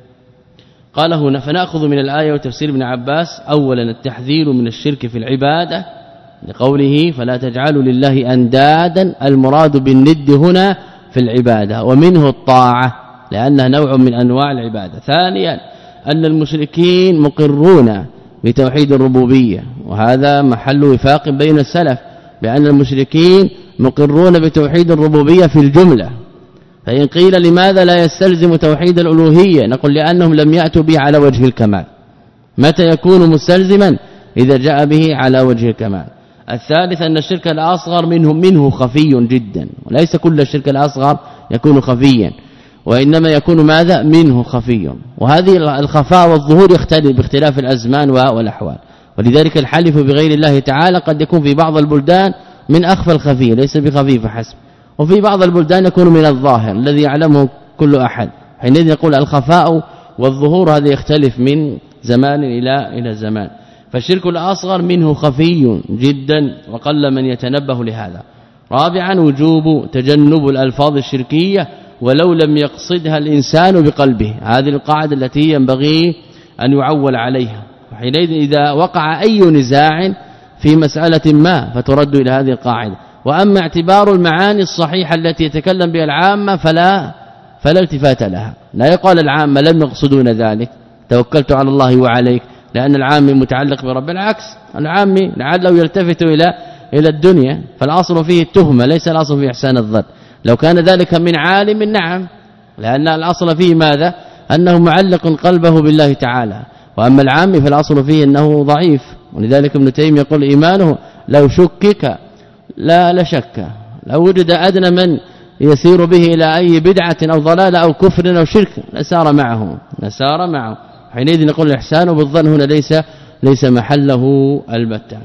قال هنا فنأخذ من الآية وتفسير ابن عباس أولا التحذير من الشرك في العبادة لقوله فلا تجعلوا لله أندادا، المراد بالند هنا في العبادة، ومنه الطاعة لأنها نوع من أنواع العبادة. ثانيا أن المشركين مقرون بتوحيد الربوبية، وهذا محل وفاق بين السلف بأن المشركين مقرون بتوحيد الربوبية في الجملة. فإن قيل لماذا لا يستلزم توحيد الألوهية، نقول لأنهم لم يأتوا به على وجه الكمال. متى يكون مستلزما؟ إذا جاء به على وجه الكمال. الثالث أن الشرك الأصغر منه منه خفي جدا، وليس كل الشرك الأصغر يكون خفيا، وإنما يكون ماذا منه خفي، وهذه الخفاء والظهور يختلف باختلاف الأزمان والأحوال. ولذلك الحلف بغير الله تعالى قد يكون في بعض البلدان من أخفى الخفي ليس بخفي فحسب، وفي بعض البلدان يكون من الظاهر الذي يعلمه كل أحد، حينئذ يقول الخفاء والظهور هذا يختلف من زمان إلى إلى زمان. فالشرك الأصغر منه خفي جدا وقل من يتنبه لهذا. رابعا وجوب تجنب الألفاظ الشركية ولو لم يقصدها الإنسان بقلبه، هذه القاعدة التي ينبغي أن يعول عليها. وحينئذ إذا وقع أي نزاع في مسألة ما فترد إلى هذه القاعدة. وأما اعتبار المعاني الصحيحة التي يتكلم بها العامة فلا فلا التفات لها، لا يقال العامة لم يقصدون ذلك توكلت على الله وعليك، لأن العام متعلق برب، العكس العام لعله يلتفت إلى إلى الدنيا، فالأصل فيه التهمة ليس الأصل فيه إحسان الظن. لو كان ذلك من عالم نعم، لأن الأصل فيه ماذا؟ أنه معلق قلبه بالله تعالى. وأما العام فالأصل فيه أنه ضعيف، ولذلك ابن تيمية يقول إيمانه لو شكك لا لشك، لو وجد أدنى من يسير به إلى أي بدعة أو ضلالة أو كفر أو شرك لسار معه لسار معه حينئذ نقول الإحسان بالظن هنا ليس ليس محله البتة.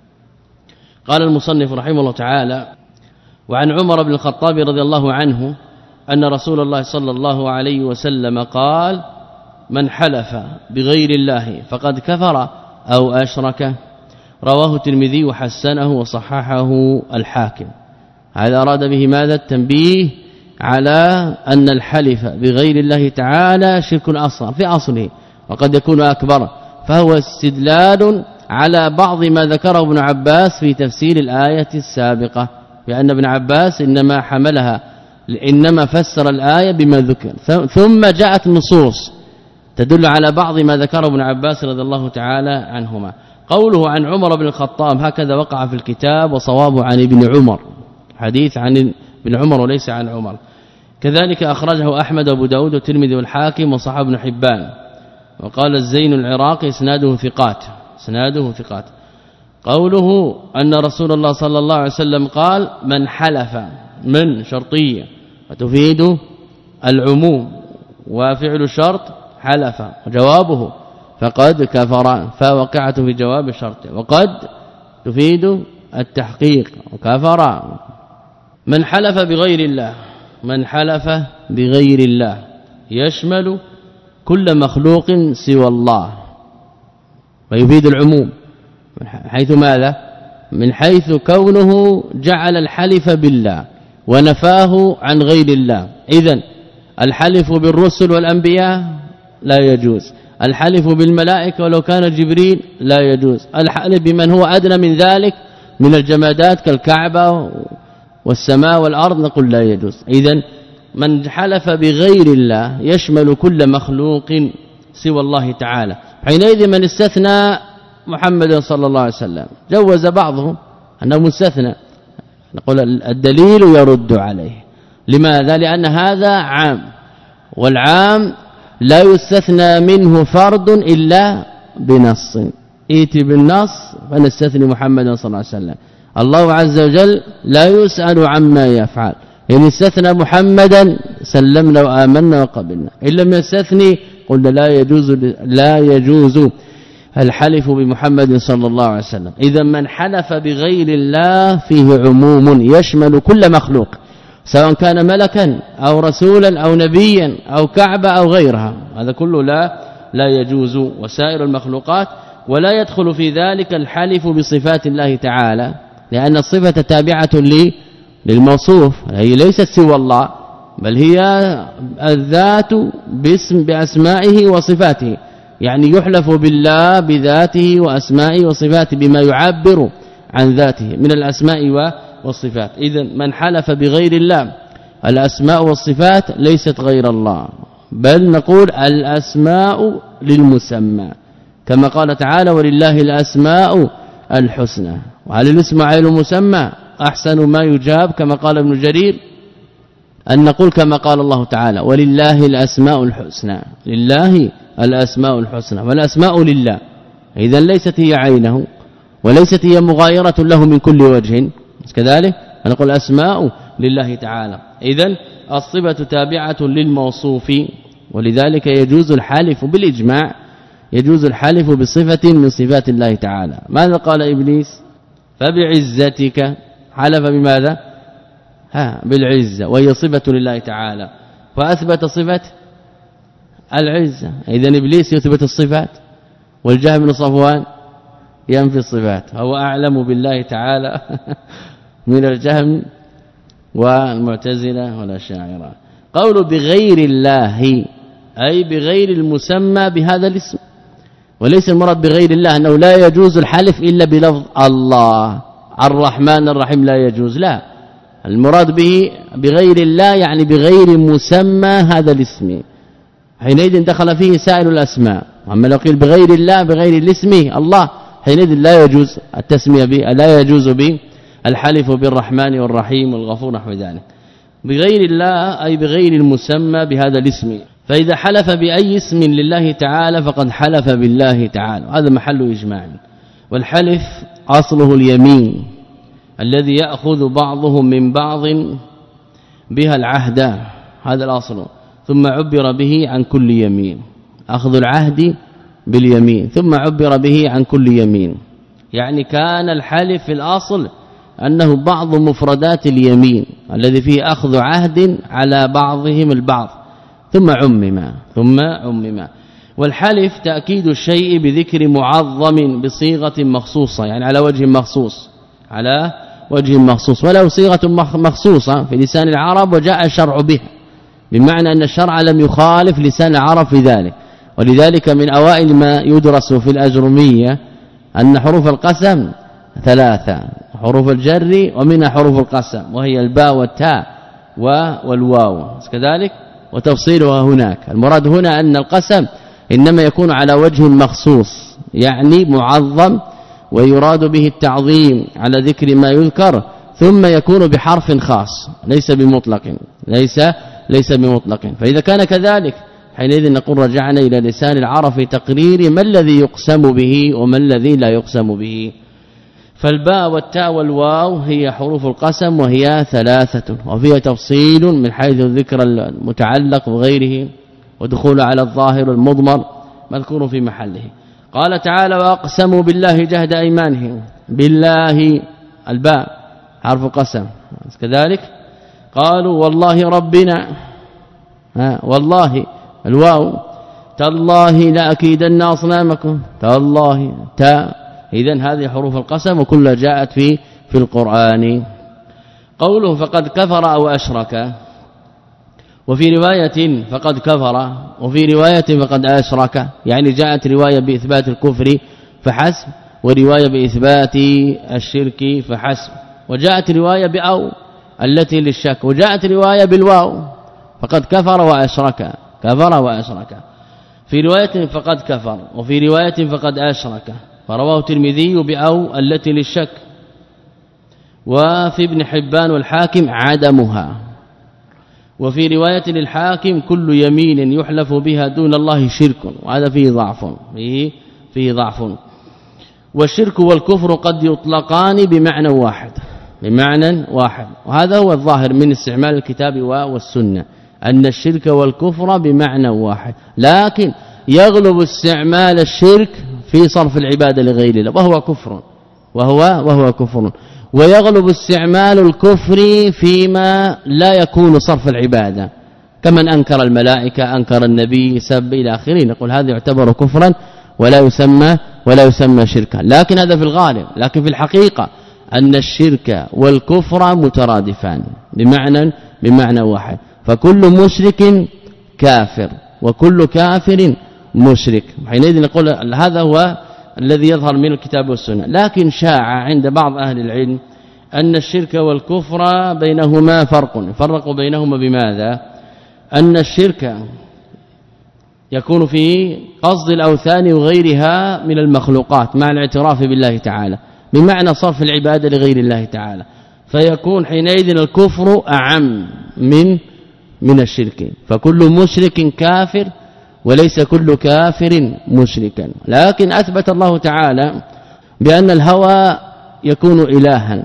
قال المصنف رحمه الله تعالى: وعن عمر بن الخطاب رضي الله عنه أن رسول الله صلى الله عليه وسلم قال: من حلف بغير الله فقد كفر أو أشرك. رواه الترمذي وحسنه وصححه الحاكم. هذا أراد به ماذا؟ التنبيه على أن الحلف بغير الله تعالى شرك أصغر في أصله، وقد يكون أكبر، فهو استدلال على بعض ما ذكره ابن عباس في تفسير الآية السابقة، بأن ابن عباس إنما حملها إنما فسر الآية بما ذكر، ثم جاءت نصوص تدل على بعض ما ذكره ابن عباس رضي الله تعالى عنهما. قوله عن عمر بن الخطاب هكذا وقع في الكتاب، وصوابه عن ابن عمر، حديث عن ابن عمر وليس عن عمر. كذلك أخرجه أحمد وابو داود والترمذي والحاكم وصححه ابن حبان. وقال الزين العراقي اسناده ثقات اسناده ثقات. قوله أن رسول الله صلى الله عليه وسلم قال: من حلف، من شرطية وتفيد العموم، وفعل الشرط حلف، وجوابه فقد كفر، فوقعت في جواب الشرط، وقد تفيد التحقيق وكفر. من حلف بغير الله، من حلف بغير الله يشمل كل مخلوق سوى الله، ويفيد العموم من حيث ماذا من حيث كونه جعل الحلف بالله ونفاه عن غير الله. إذن الحلف بالرسل والأنبياء لا يجوز، الحلف بالملائكة ولو كان جبريل لا يجوز، الحلف بمن هو أدنى من ذلك من الجمادات كالكعبة والسماء والأرض نقول لا يجوز. إذن من حلف بغير الله يشمل كل مخلوق سوى الله تعالى. حينئذ من استثنى محمد صلى الله عليه وسلم جوز بعضهم أنه مستثنى، نقول الدليل يرد عليه. لماذا؟ لأن هذا عام، والعام لا يستثنى منه فرد إلا بنص، ائتي بالنص فنستثني محمدا صلى الله عليه وسلم. الله عز وجل لا يسأل عما يفعل، إن استثنى محمدا سلمنا وآمنا وقبلنا، إن لم يستثني قلنا لا يجوز لا يجوز الحلف بمحمد صلى الله عليه وسلم. إذا من حلف بغير الله فيه عموم يشمل كل مخلوق سواء كان ملكا أو رسولا أو نبيا أو كعبة أو غيرها، هذا كله لا لا يجوز. وسائر المخلوقات ولا يدخل في ذلك الحلف بصفات الله تعالى، لأن الصفة تابعة للموصوف، هي ليست سوى الله بل هي الذات باسم بأسمائه وصفاته، يعني يحلف بالله بذاته وأسمائه وصفاته بما يعبر عن ذاته من الأسماء والصفات. إذن من حلف بغير الله الأسماء والصفات ليست غير الله، بل نقول الأسماء للمسمى كما قال تعالى ولله الأسماء الحسنى. وهل الاسم عين المسمى؟ أحسن ما يجاب كما قال ابن جرير أن نقول كما قال الله تعالى ولله الأسماء الحسنى، لله الأسماء الحسنى، والأسماء لله. إذن ليست هي عينه وليست هي مغايرة له من كل وجه، كذلك نقول أسماء لله تعالى. إذن الصفة تابعة للموصوف، ولذلك يجوز الحلف بالإجماع، يجوز الحلف بصفة من صفات الله تعالى. ماذا قال إبليس؟ فبعزتك، حلف بماذا؟ ها بالعزة، وهي صفة لله تعالى، فأثبت صفة العزة. إذن إبليس يثبت الصفات والجهم بن صفوان ينفي الصفات، هو أعلم بالله تعالى من الجهم والمعتزلة والأشاعرة. قول بغير الله أي بغير المسمى بهذا الاسم، وليس المراد بغير الله أنه لا يجوز الحلف إلا بلفظ الله الرحمن الرحيم لا يجوز، لا، المراد به بغير الله يعني بغير مسمى هذا الاسم، حينئذ دخل فيه سائر الأسماء. أما لو قيل بغير الله بغير الاسم الله حينئذ لا يجوز التسمية به، لا يجوز به الحلف بالرحمن والرحيم والغفور نحو ذلك. بغير الله أي بغير المسمى بهذا الاسم. فإذا حلف بأي اسم لله تعالى فقد حلف بالله تعالى، هذا محل إجماع. والحلف أصله اليمين الذي يأخذ بعضهم من بعض بها العهد، هذا الأصل، ثم عبر به عن كل يمين، أخذ العهد باليمين ثم عبر به عن كل يمين. يعني كان الحلف في الأصل أنه بعض مفردات اليمين الذي فيه أخذ عهد على بعضهم البعض ثم عمم ثم عمم. والحلف تأكيد الشيء بذكر معظم بصيغة مخصوصة، يعني على وجه مخصوص، على وجه مخصوص، ولو صيغة مخصوصة في لسان العرب وجاء الشرع بها، بمعنى أن الشرع لم يخالف لسان العرب في ذلك. ولذلك من أوائل ما يدرس في الأجرمية أن حروف القسم ثلاثة، حروف الجر ومنها حروف القسم وهي الباء والتاء والواو كذلك، وتفصيلها هناك. المراد هنا أن القسم إنما يكون على وجه مخصوص، يعني معظم ويراد به التعظيم على ذكر ما يذكر، ثم يكون بحرف خاص ليس بمطلق، ليس ليس بمطلق. فإذا كان كذلك حينئذ نقول رجعنا إلى لسان العرب في تقرير ما الذي يقسم به وما الذي لا يقسم به. فالباء والتاء والواو هي حروف القسم وهي ثلاثة، وفيها تفصيل من حيث الذكر المتعلق وغيره، ودخول على الظاهر المضمر مذكور في محله. قال تعالى واقسموا بالله جهد ايمانهم، بالله الباء حرف قسم كذلك. قالوا والله ربنا، ها والله الواو تالله لأكيدن أصنامكم تالله تا إذن هذه حروف القسم وكلها جاءت في في القرآن. قوله فقد كفر أو أشرك، وفي رواية فقد كفر وفي رواية فقد أشرك، يعني جاءت رواية بإثبات الكفر فحسب ورواية بإثبات الشرك فحسب، وجاءت رواية بأو التي للشك، وجاءت رواية بالواو فقد كفر وأشرك كفر وأشرك. في رواية فقد كفر وفي رواية فقد أشرك، فرواه الترمذي بأو التي للشك، وفي ابن حبان والحاكم عدمها. وفي رواية للحاكم كل يمين يحلف بها دون الله شرك، وهذا فيه ضعف فيه فيه ضعف. والشرك والكفر قد يطلقان بمعنى واحد بمعنى واحد وهذا هو الظاهر من استعمال الكتاب والسنة، أن الشرك والكفر بمعنى واحد، لكن يغلب استعمال الشرك في صرف العبادة لغير الله وهو كفر وهو وهو كفر، ويغلب استعمال الكفر فيما لا يكون صرف العبادة، كمن أنكر الملائكة أنكر النبي سب إلى آخره، نقول هذا يعتبر كفرا ولا يسمى ولا يسمى شركا، لكن هذا في الغالب. لكن في الحقيقة أن الشرك والكفر مترادفان بمعنى بمعنى واحد، فكل مشرك كافر وكل كافر مشرك. حينئذ نقول هذا هو الذي يظهر من الكتاب والسنة. لكن شاع عند بعض أهل العلم أن الشرك والكفر بينهما فرق، يفرق بينهما بماذا؟ أن الشرك يكون في قصد الأوثان وغيرها من المخلوقات مع الاعتراف بالله تعالى، بمعنى صرف العبادة لغير الله تعالى، فيكون حينئذ الكفر أعم من من الشرك، فكل مشرك كافر وليس كل كافر مشركا. لكن أثبت الله تعالى بأن الهوى يكون إلها،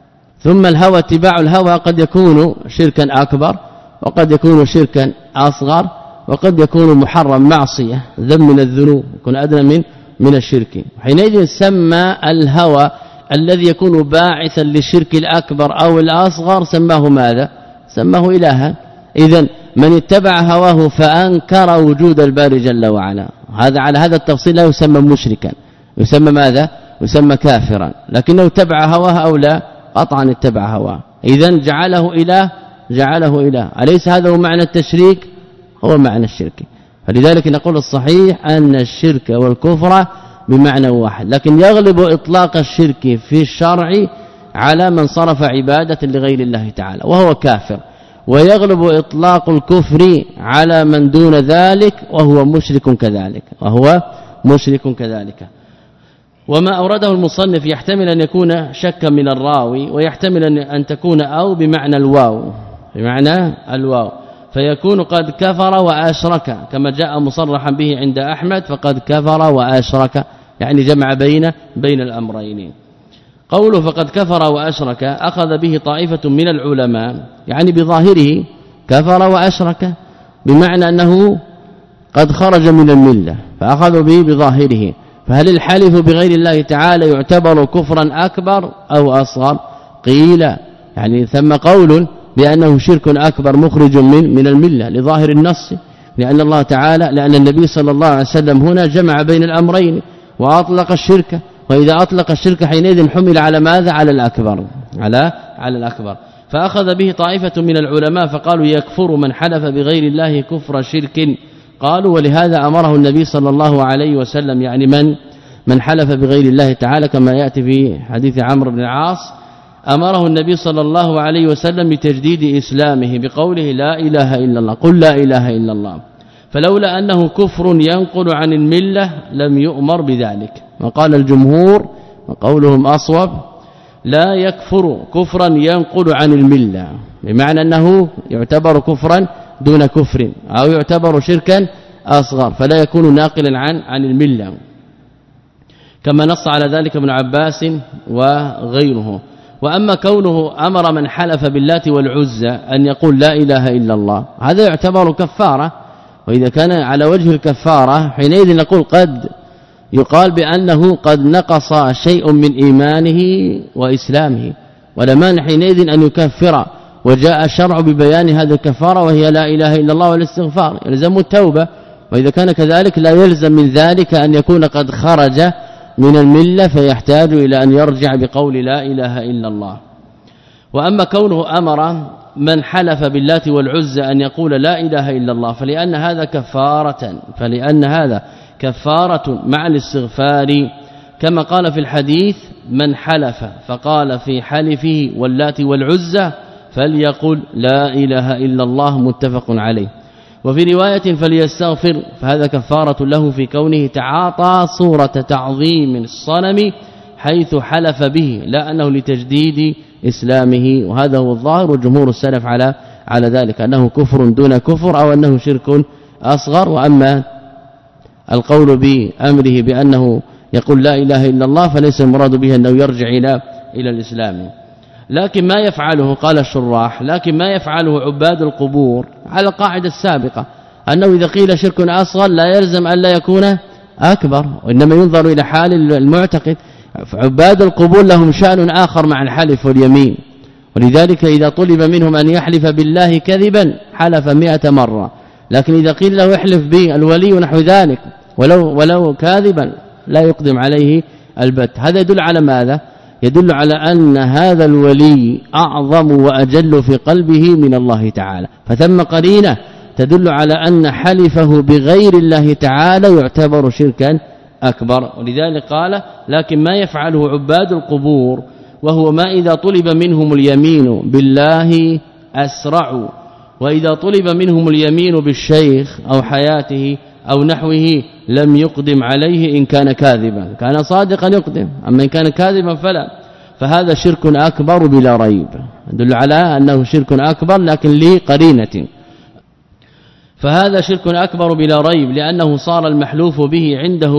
ثم الهوى اتباع الهوى قد يكون شركا أكبر وقد يكون شركا أصغر وقد يكون محرم معصية ذنب من الذنوب يكون أدنى من من الشرك. حينئذ سمى الهوى الذي يكون باعثا للشرك الأكبر أو الأصغر سماه ماذا؟ سماه إلها. إذن من اتبع هواه فأنكر وجود الباري جل وعلا، هذا على هذا التفصيل لا يسمى مشركا، يسمى ماذا؟ يسمى كافرا، لكنه اتبع هواه أو لا؟ قطعا اتبع هواه. إذن جعله إله جعله إله، أليس هذا هو معنى التشريك؟ هو معنى الشرك. فلذلك نقول الصحيح أن الشرك والكفر بمعنى واحد، لكن يغلب إطلاق الشرك في الشرع على من صرف عبادة لغير الله تعالى وهو كافر، ويغلب إطلاق الكفر على من دون ذلك وهو مشرك كذلك وهو مشرك كذلك. وما أورده المصنف يحتمل أن يكون شكا من الراوي، ويحتمل أن تكون أو بمعنى الواو بمعنى الواو، فيكون قد كفر وأشرك كما جاء مصرحا به عند أحمد، فقد كفر وأشرك يعني جمع بين بين الأمرين. قوله فقد كفر وأشرك أخذ به طائفة من العلماء، يعني بظاهره كفر وأشرك بمعنى أنه قد خرج من الملة، فأخذوا به بظاهره. فهل الحلف بغير الله تعالى يعتبر كفرا أكبر أو أصغر؟ قيل يعني ثم قول بأنه شرك أكبر مخرج من من الملة لظاهر النص، لأن الله تعالى لأن النبي صلى الله عليه وسلم هنا جمع بين الأمرين وأطلق الشرك، وإذا أطلق الشرك حينئذ حمل على ماذا؟ على الأكبر على على الأكبر. فأخذ به طائفة من العلماء فقالوا يكفر من حلف بغير الله كفر شرك. قالوا ولهذا أمره النبي صلى الله عليه وسلم، يعني من من حلف بغير الله تعالى كما يأتي في حديث عمرو بن العاص، أمره النبي صلى الله عليه وسلم بتجديد إسلامه بقوله لا إله إلا الله، قل لا إله إلا الله. فلولا أنه كفر ينقل عن الملة لم يؤمر بذلك، وقال الجمهور وقولهم أصوب لا يكفر كفرا ينقل عن الملة، بمعنى أنه يعتبر كفرا دون كفر أو يعتبر شركا أصغر، فلا يكون ناقلا عن عن الملة، كما نص على ذلك ابن عباس وغيره. وأما كونه أمر من حلف باللات والعزى أن يقول لا إله إلا الله، هذا يعتبر كفارة، وإذا كان على وجه الكفارة حينئذ نقول قد يقال بأنه قد نقص شيء من إيمانه وإسلامه، ولا مانع حينئذ أن يكفر، وجاء الشرع ببيان هذه الكفارة وهي لا إله إلا الله والاستغفار، يلزم التوبة، وإذا كان كذلك لا يلزم من ذلك أن يكون قد خرج من الملة فيحتاج إلى أن يرجع بقول لا إله إلا الله. وأما كونه أمر من حلف باللات والعزى أن يقول لا إله إلا الله فلأن هذا كفارة فلأن هذا كفارة مع الاستغفار كما قال في الحديث من حلف فقال في حلفه واللات والعزى فليقل لا إله إلا الله متفق عليه. وفي رواية فليستغفر فهذا كفارة له في كونه تعاطى صورة تعظيم الصنم حيث حلف به لا أنه لتجديد إسلامه. وهذا هو الظاهر وجمهور السلف على على ذلك أنه كفر دون كفر أو أنه شرك أصغر. وأما القول بأمره بأنه يقول لا إله إلا الله فليس المراد به أنه يرجع إلى إلى الإسلام. لكن ما يفعله قال الشراح لكن ما يفعله عباد القبور على القاعدة السابقة أنه إذا قيل شرك أصغر لا يلزم أن لا يكون أكبر وإنما ينظر إلى حال المعتقد. عباد القبور لهم شأن آخر مع الحلف واليمين ولذلك إذا طلب منهم أن يحلف بالله كذبا حلف مئة مرة لكن إذا قيل له احلف بالولي ونحو ذلك ولو ولو كاذبا لا يقدم عليه البت. هذا يدل على ماذا؟ يدل على أن هذا الولي أعظم وأجل في قلبه من الله تعالى فثم قرينة تدل على أن حلفه بغير الله تعالى يعتبر شركا أكبر. ولذلك قال لكن ما يفعله عباد القبور وهو ما إذا طلب منهم اليمين بالله أسرع وإذا طلب منهم اليمين بالشيخ أو حياته أو نحوه لم يقدم عليه إن كان كاذبا كان صادقا يقدم أما إن كان كاذبا فلا فهذا شرك أكبر بلا ريب يدل على أنه شرك أكبر لكن لقرينة فهذا شرك أكبر بلا ريب لأنه صار المحلوف به عنده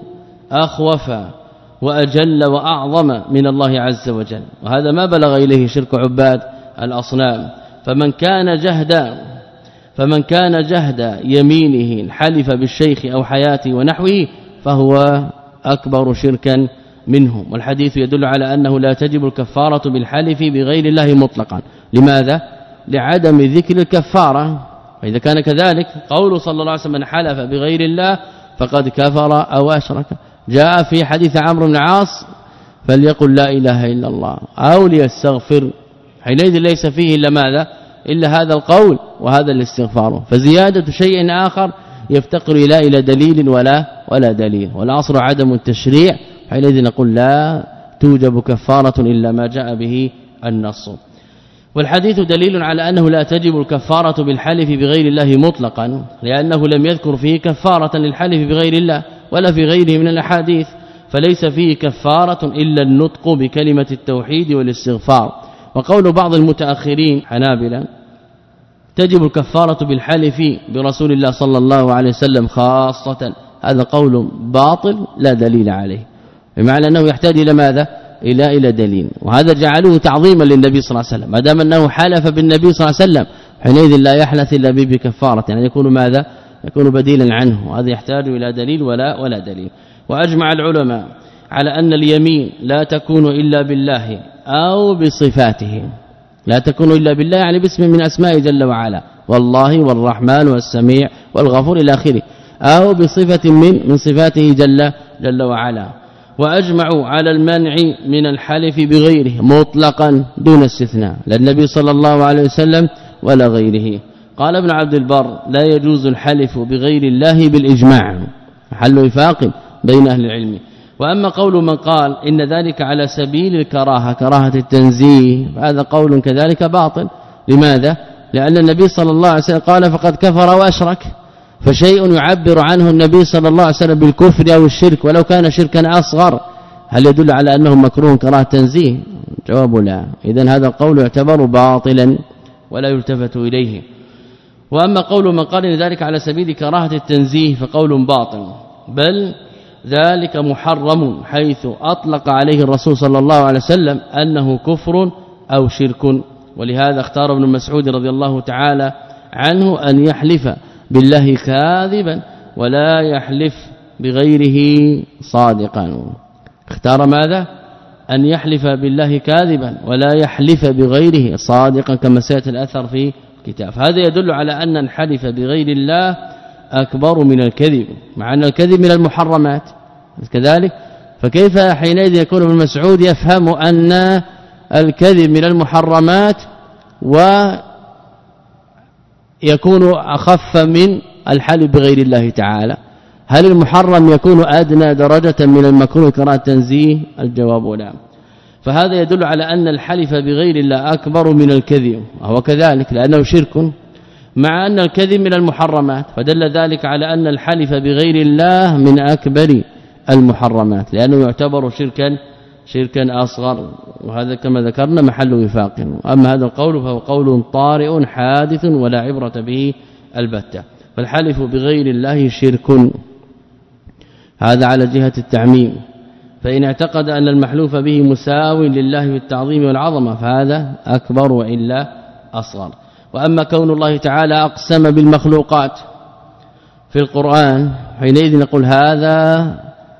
أخوف وأجل وأعظم من الله عز وجل وهذا ما بلغ إليه شرك عباد الأصنام. فمن كان جهدا فمن كان جهد يمينه حلف بالشيخ أو حياته ونحوه فهو أكبر شركا منهم. والحديث يدل على أنه لا تجب الكفارة بالحلف بغير الله مطلقا. لماذا؟ لعدم ذكر الكفارة. وإذا كان كذلك قول صلى الله عليه وسلم من حلف بغير الله فقد كفر أو أشرك جاء في حديث عمرو بن العاص فليقل لا إله إلا الله أو ليستغفر حينئذ ليس فيه إلا ماذا إلا هذا القول وهذا الاستغفار. فزيادة شيء آخر يفتقر إلى إلى دليل ولا ولا دليل والأصل عدم التشريع حينئذ نقول لا توجب كفارة إلا ما جاء به النص. والحديث دليل على أنه لا تجب الكفارة بالحلف بغير الله مطلقا لأنه لم يذكر فيه كفارة للحلف بغير الله ولا في غيره من الأحاديث فليس فيه كفارة إلا النطق بكلمة التوحيد والاستغفار. وقول بعض المتأخرين حنابلة تجب الكفارة بالحلف برسول الله صلى الله عليه وسلم خاصة هذا قول باطل لا دليل عليه بمعنى أنه يحتاج إلى ماذا إلى إلى دليل وهذا جعلوه تعظيما للنبي صلى الله عليه وسلم ما دام أنه حلف بالنبي صلى الله عليه وسلم حينئذ لا يحلف إلا بكفارة يعني يكون ماذا يكون بديلا عنه وهذا يحتاج إلى دليل ولا ولا دليل. وأجمع العلماء على أن اليمين لا تكون إلا بالله أو بصفاته لا تكون إلا بالله يعني باسم من أسماء جل وعلا والله والرحمن والسميع والغفور إلى آخره أو بصفة من من صفاته جل جل وعلا. وأجمعوا على المنع من الحلف بغيره مطلقا دون استثناء لا النبي صلى الله عليه وسلم ولا غيره. قال ابن عبد البر لا يجوز الحلف بغير الله بالإجماع محل وفاق بين أهل العلم. وأما قول من قال إن ذلك على سبيل الكراهة كراهة التنزيه هذا قول كذلك باطل. لماذا؟ لأن النبي صلى الله عليه وسلم قال فقد كفر وأشرك فشيء يعبر عنه النبي صلى الله عليه وسلم بالكفر أو الشرك ولو كان شركا أصغر هل يدل على أنه مكروه كراهة تنزيه؟ جواب لا. إذن هذا القول يعتبر باطلا ولا يلتفت إليه. وأما قول من قال إن ذلك على سبيل كراهة التنزيه فقول باطل بل ذلك محرم حيث أطلق عليه الرسول صلى الله عليه وسلم أنه كفر أو شرك. ولهذا اختار ابن مسعود رضي الله تعالى عنه أن يحلف بالله كاذبا ولا يحلف بغيره صادقا. اختار ماذا؟ أن يحلف بالله كاذبا ولا يحلف بغيره صادقا كما سيأتي الأثر في الكتاب. هذا يدل على أن الحلف بغير الله أكبر من الكذب مع أن الكذب من المحرمات كذلك. فكيف حينئذ يكون ابن مسعود يفهم أن الكذب من المحرمات ويكون أخف من الحلف بغير الله تعالى؟ هل المحرم يكون أدنى درجة من المكروه كراهة تنزيه؟ الجواب لا. فهذا يدل على أن الحلف بغير الله أكبر من الكذب، وهو كذلك لأنه شرك، مع أن الكذب من المحرمات، فدل ذلك على أن الحلف بغير الله من أكبر المحرمات لأنه يعتبر شركا شركا أصغر، وهذا كما ذكرنا محل وفاق. أما هذا القول فهو قول طارئ حادث ولا عبرة به البتة. فالحلف بغير الله شرك، هذا على جهة التعميم. فإن اعتقد أن المحلوف به مساو لله بالتعظيم والعظمة فهذا أكبر وإلا أصغر. وأما كون الله تعالى أقسم بالمخلوقات في القرآن حينئذ نقول هذا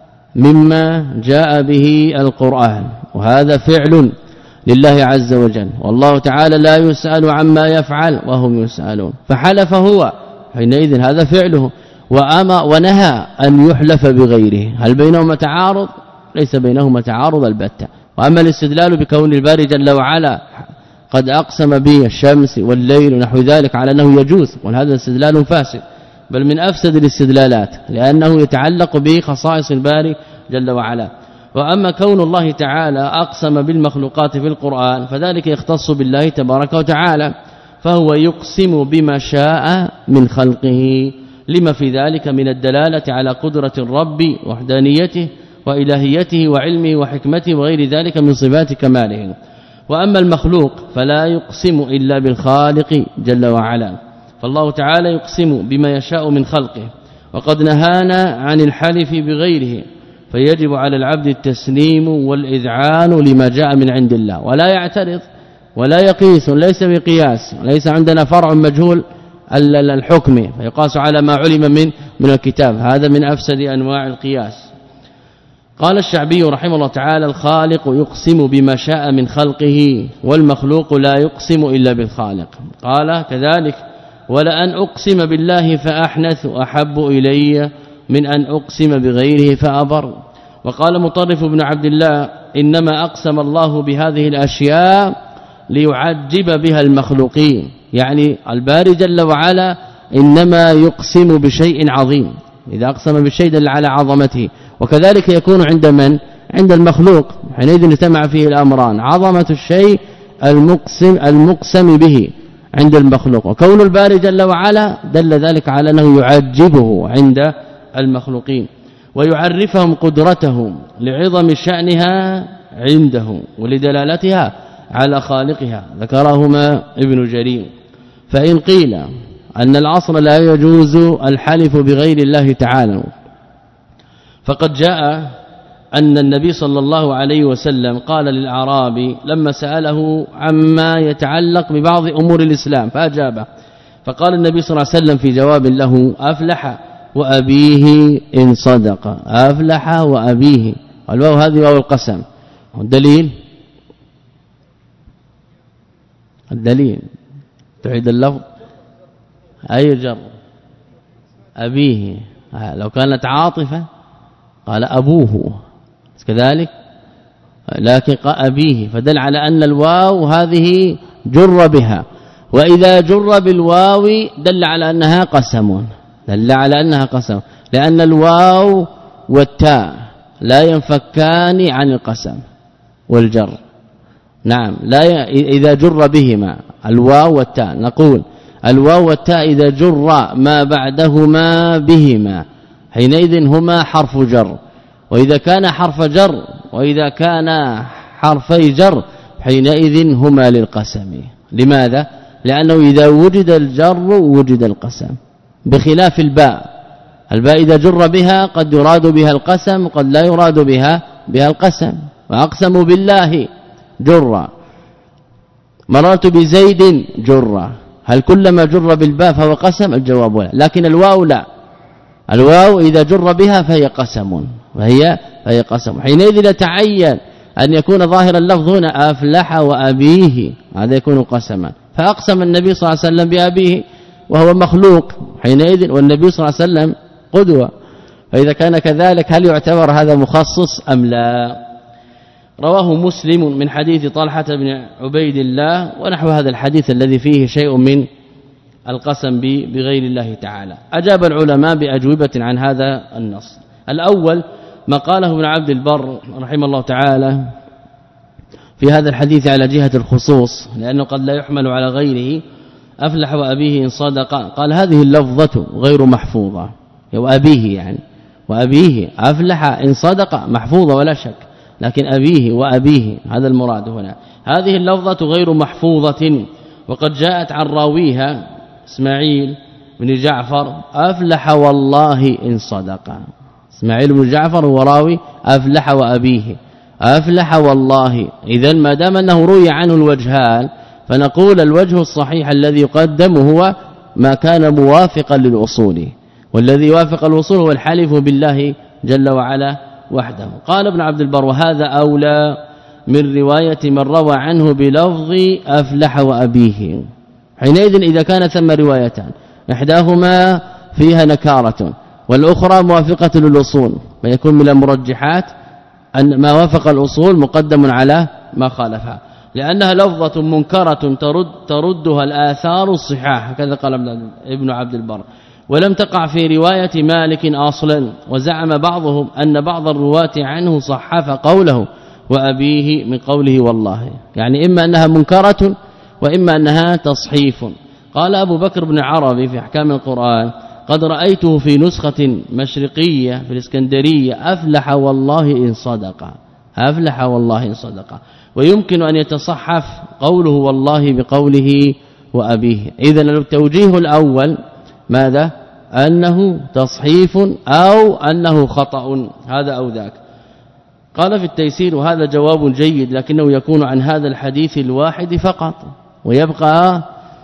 مما جاء به القرآن، وهذا فعل لله عز وجل، والله تعالى لا يسأل عما يفعل وهم يسألون، فحلف هو حينئذ هذا فعله، وأما ونهى أن يحلف بغيره. هل بينهما تعارض؟ ليس بينهما تعارض البتة. وأما الاستدلال بكون الباري جل وعلا قد أقسم به الشمس والليل ونحو ذلك على أنه يجوز، وهذا استدلال فاسد بل من أفسد الاستدلالات، لأنه يتعلق بخصائص الباري جل وعلا. وأما كون الله تعالى أقسم بالمخلوقات في القرآن فذلك يختص بالله تبارك وتعالى، فهو يقسم بما شاء من خلقه، لما في ذلك من الدلالة على قدرة الرب وحدانيته وإلهيته وعلمه وحكمته وغير ذلك من صفات كماله. وأما المخلوق فلا يقسم إلا بالخالق جل وعلا، فالله تعالى يقسم بما يشاء من خلقه، وقد نهانا عن الحلف بغيره، فيجب على العبد التسليم والإذعان لما جاء من عند الله، ولا يعترض ولا يقيس، ليس بقياس، ليس عندنا فرع مجهول الحكم فيقاس على ما علم من من الكتاب، هذا من أفسد أنواع القياس. قال الشعبي رحمه الله تعالى الخالق يقسم بما شاء من خلقه، والمخلوق لا يقسم إلا بالخالق. قال كذلك ولأن أقسم بالله فأحنث أحب إلي من أن أقسم بغيره فأبر. وقال مطرف بن عبد الله إنما أقسم الله بهذه الأشياء ليعجب بها المخلوقين، يعني الباري جل وعلا إنما يقسم بشيء عظيم، إذا أقسم بشيء دل على عظمته، وكذلك يكون عند من؟ عند المخلوق، حينئذ اجتمع فيه الأمران، عظمة الشيء المقسم المقسم به عند المخلوق، وكون الباري جل وعلا دل ذلك على أنه يعجبه عند المخلوقين، ويعرفهم قدرته لعظم شأنها عنده ولدلالتها على خالقها، ذكرهما ابن جرير. فإن قيل أن العصر لا يجوز الحلف بغير الله تعالى، فقد جاء أن النبي صلى الله عليه وسلم قال للأعرابي لما سأله عما يتعلق ببعض أمور الإسلام فأجابه، فقال النبي صلى الله عليه وسلم في جواب له أفلح وأبيه إن صدق، أفلح وأبيه، والواو هذه واو القسم. الدليل الدليل تعيد اللفظ أي جر أبيه، لو كانت عاطفة قال أبوه كذلك، لكن أبيه فدل على أن الواو هذه جر بها، وإذا جر بالواو دل على أنها قسم، دل على أنها قسم، لأن الواو والتاء لا ينفكان عن القسم والجر. نعم لا ي... إذا جر بهما الواو والتاء، نقول الواو والتاء إذا جر ما بعدهما بهما حينئذ هما حرف جر، وإذا كان حرف جر وإذا كان حرفي جر حينئذ هما للقسم. لماذا؟ لأنه إذا وجد الجر وجد القسم، بخلاف الباء، الباء إذا جر بها قد يراد بها القسم قد لا يراد بها بها القسم. وأقسموا بالله جر، مررت بزيد جر، هل كلما جر بالباء فهو قسم؟ الجواب لا، لكن الواو لا، الواو إذا جر بها فهي قسم، وهي فهي قسم، حينئذ يتعين أن يكون ظاهر اللفظ هنا أفلح وأبيه، هذا يكون قسما، فأقسم النبي صلى الله عليه وسلم بأبيه وهو مخلوق حينئذ والنبي صلى الله عليه وسلم قدوة، فإذا كان كذلك هل يعتبر هذا مخصص أم لا؟ رواه مسلم من حديث طلحة بن عبيد الله ونحو هذا الحديث الذي فيه شيء من القسم بغير الله تعالى. أجاب العلماء بأجوبة عن هذا النص. الأول ما قاله ابن عبد البر رحمه الله تعالى في هذا الحديث على جهة الخصوص، لأنه قد لا يحمل على غيره. أفلح وأبيه إن صدق، قال هذه اللفظة غير محفوظة، وأبيه يعني وأبيه أفلح إن صدق محفوظة ولا شك، لكن أبيه وأبيه هذا المراد هنا. هذه اللفظة غير محفوظة، وقد جاءت عن راويها اسماعيل بن جعفر أفلح والله إن صدق. اسماعيل بن جعفر هو راوي أفلح وأبيه أفلح والله. إذن ما دام أنه روي عنه الوجهان فنقول الوجه الصحيح الذي يقدم هو ما كان موافقا للأصول، والذي يوافق الأصول هو الحلف بالله جل وعلا وحده. قال ابن عبد البر وهذا أولى من رواية من روى عنه بلفظ أفلح وأبيه. حينئذ إذا كان ثم روايتان إحداهما فيها نكارة والأخرى موافقة للأصول، فيكون من المرجحات أن ما وافق الأصول مقدم على ما خالفها، لأنها لفظة منكرة ترد تردها الآثار الصحاح، كذا قال ابن عبد البر. ولم تقع في رواية مالك أصلا، وزعم بعضهم أن بعض الرواة عنه صحف قوله وأبيه من قوله والله، يعني إما أنها منكرة وإما أنها تصحيف. قال أبو بكر بن عربي في أحكام القرآن قد رأيته في نسخة مشرقية في الإسكندرية أفلح والله إن صدق أفلح والله إن صدق، ويمكن أن يتصحف قوله والله بقوله وأبيه. إذن التوجيه الأول ماذا؟ أنه تصحيف أو أنه خطأ، هذا أو ذاك. قال في التيسير وهذا جواب جيد، لكنه يكون عن هذا الحديث الواحد فقط، ويبقى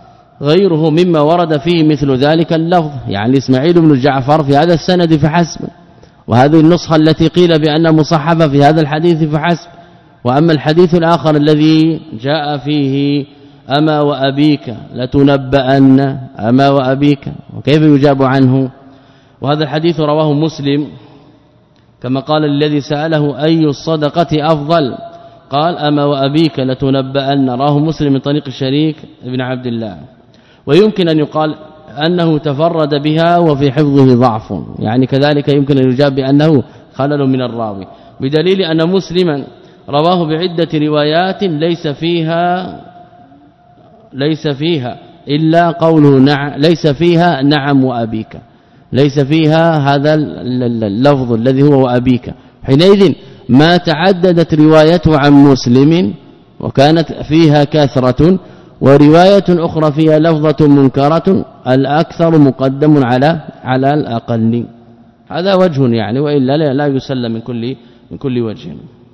غيره مما ورد فيه مثل ذلك اللفظ، يعني إسماعيل بن جعفر في هذا السند فحسب، وهذه النسخة التي قيل بأن مصحفة في هذا الحديث فحسب. وأما الحديث الآخر الذي جاء فيه أما وأبيك لتنبأن أما وأبيك، وكيف يجاب عنه؟ وهذا الحديث رواه مسلم كما قال الذي سأله أي الصدقة أفضل قال أما وأبيك لتنبأن، راه مسلم من طريق الشريك ابن عبد الله. ويمكن أن يقال أنه تفرد بها وفي حفظه ضعف، يعني كذلك يمكن أن يجاب بأنه خلل من الراوي، بدليل أن مسلما رواه بعدة روايات ليس فيها ليس فيها إلا قوله نعم، ليس فيها نعم وأبيك، ليس فيها هذا اللفظ الذي هو وأبيك. حينئذ ما تعددت روايته عن مسلم وكانت فيها كثرة، ورواية أخرى فيها لفظة منكرة، الأكثر مقدم على على الأقل. هذا وجه يعني، وإلا لا يسلم من كل من كل وجه.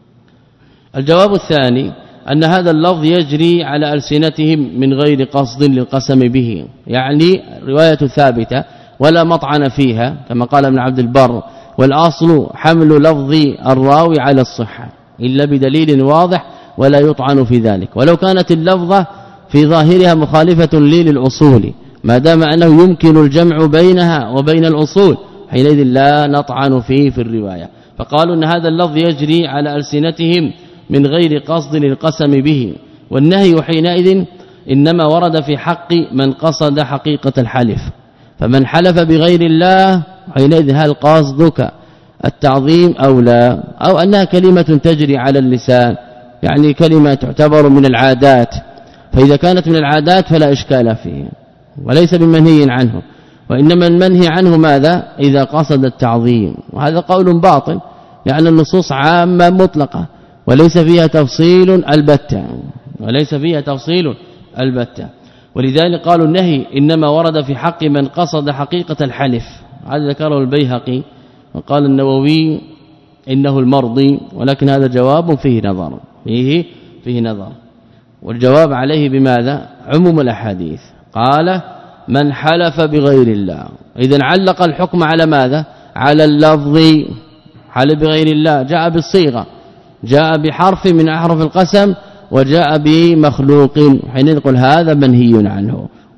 الجواب الثاني أن هذا اللفظ يجري على ألسنتهم من غير قصد للقسم به، يعني رواية ثابتة ولا مطعن فيها كما قال ابن عبد البر، والأصل حمل لفظ الراوي على الصحة إلا بدليل واضح ولا يطعن في ذلك. ولو كانت اللفظة في ظاهرها مخالفة لي للأصول ما دام أنه يمكن الجمع بينها وبين الأصول حينئذ لا نطعن فيه في الرواية. فقالوا أن هذا اللفظ يجري على ألسنتهم من غير قصد للقسم به، والنهي حينئذ إنما ورد في حق من قصد حقيقة الحلف. فمن حلف بغير الله حينئذ هل قصدك التعظيم أو لا، أو أنها كلمة تجري على اللسان، يعني كلمة تعتبر من العادات، فإذا كانت من العادات فلا إشكال فيه وليس بمنهي عنه، وإنما المنهي عنه ماذا؟ إذا قصد التعظيم، وهذا قول باطل لأن النصوص عامة مطلقة وليس فيها تفصيل البتة وليس فيها تفصيل البتة ولذلك قالوا النهي إنما ورد في حق من قصد حقيقة الحلف. هذا ذكره البيهقي، وقال النووي إنه المرضي، ولكن هذا جواب فيه نظر فيه فيه نظر والجواب عليه بماذا؟ عموم الأحاديث. قال من حلف بغير الله، إذن علق الحكم على ماذا؟ على اللفظ. حلف بغير الله جاء بالصيغة، جاء بحرف من أحرف القسم، وجاء بمخلوق، حين نقول هذا منهي عنه.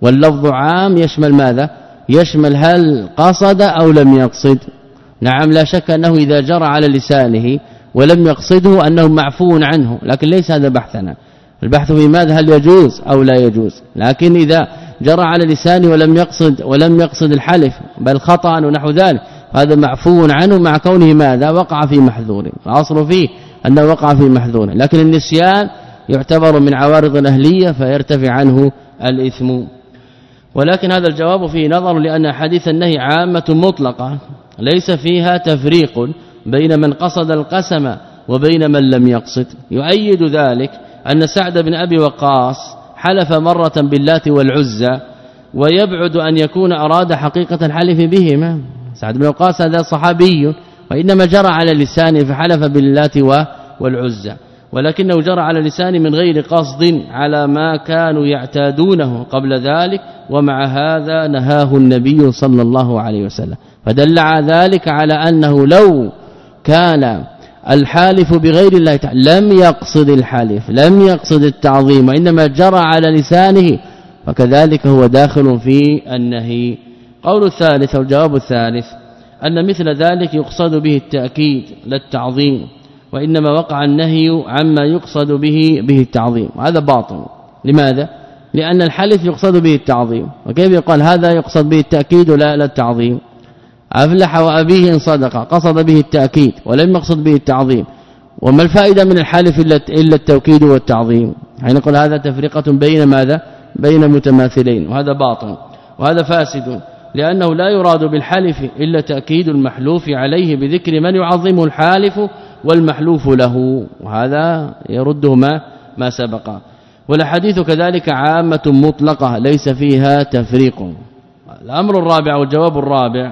واللفظ عام يشمل ماذا؟ يشمل هل قصد أو لم يقصد. نعم لا شك أنه إذا جرى على لسانه ولم يقصده أنه معفو عنه، لكن ليس هذا بحثنا. البحث في ماذا؟ هل يجوز أو لا يجوز. لكن إذا جرى على لسانه ولم يقصد ولم يقصد الحلف بل خطأ ونحو ذلك هذا معفو عنه مع كونه ماذا؟ وقع في محذور. الأصل فيه أنه وقع في محذور، لكن النسيان يعتبر من عوارض الأهلية فيرتفع عنه الإثم. ولكن هذا الجواب فيه نظر، لأن حديث النهي عامة مطلقة ليس فيها تفريق بين من قصد القسم وبين من لم يقصد. يؤيد ذلك أن سعد بن أبي وقاص حلف مرة باللات والعزى، ويبعد أن يكون أراد حقيقة الحلف بهما. سعد بن وقاص هذا صحابي وإنما جرى على لسانه فحلف باللات والعزى، ولكنه جرى على لسانه من غير قصد على ما كانوا يعتادونه قبل ذلك، ومع هذا نهاه النبي صلى الله عليه وسلم. فدل ذلك على أنه لو كان الحالف بغير الله تعالى لم يقصد الحلف لم يقصد التعظيم وإنما جرى على لسانه فكذلك هو داخل في النهي. قول الثالث والجواب الثالث أن مثل ذلك يقصد به التأكيد لا التعظيم، وإنما وقع النهي عما يقصد به به التعظيم، هذا باطل. لماذا؟ لأن الحلف يقصد به التعظيم، وكيف يقال هذا يقصد به التأكيد ولا لا التعظيم؟ أفلح وأبيه إن صدق قصد به التأكيد ولم يقصد به التعظيم، وما الفائدة من الحلف إلا التوكيد والتعظيم؟ حين نقول هذا تفرقة بين ماذا؟ بين متماثلين، وهذا باطل وهذا فاسد، لأنه لا يراد بالحلف إلا تأكيد المحلوف عليه بذكر من يعظمه الحالف والمحلوف له، وهذا يرده ما ما سبق. والحديث كذلك عامة مطلقة ليس فيها تفريق. الأمر الرابع والجواب الرابع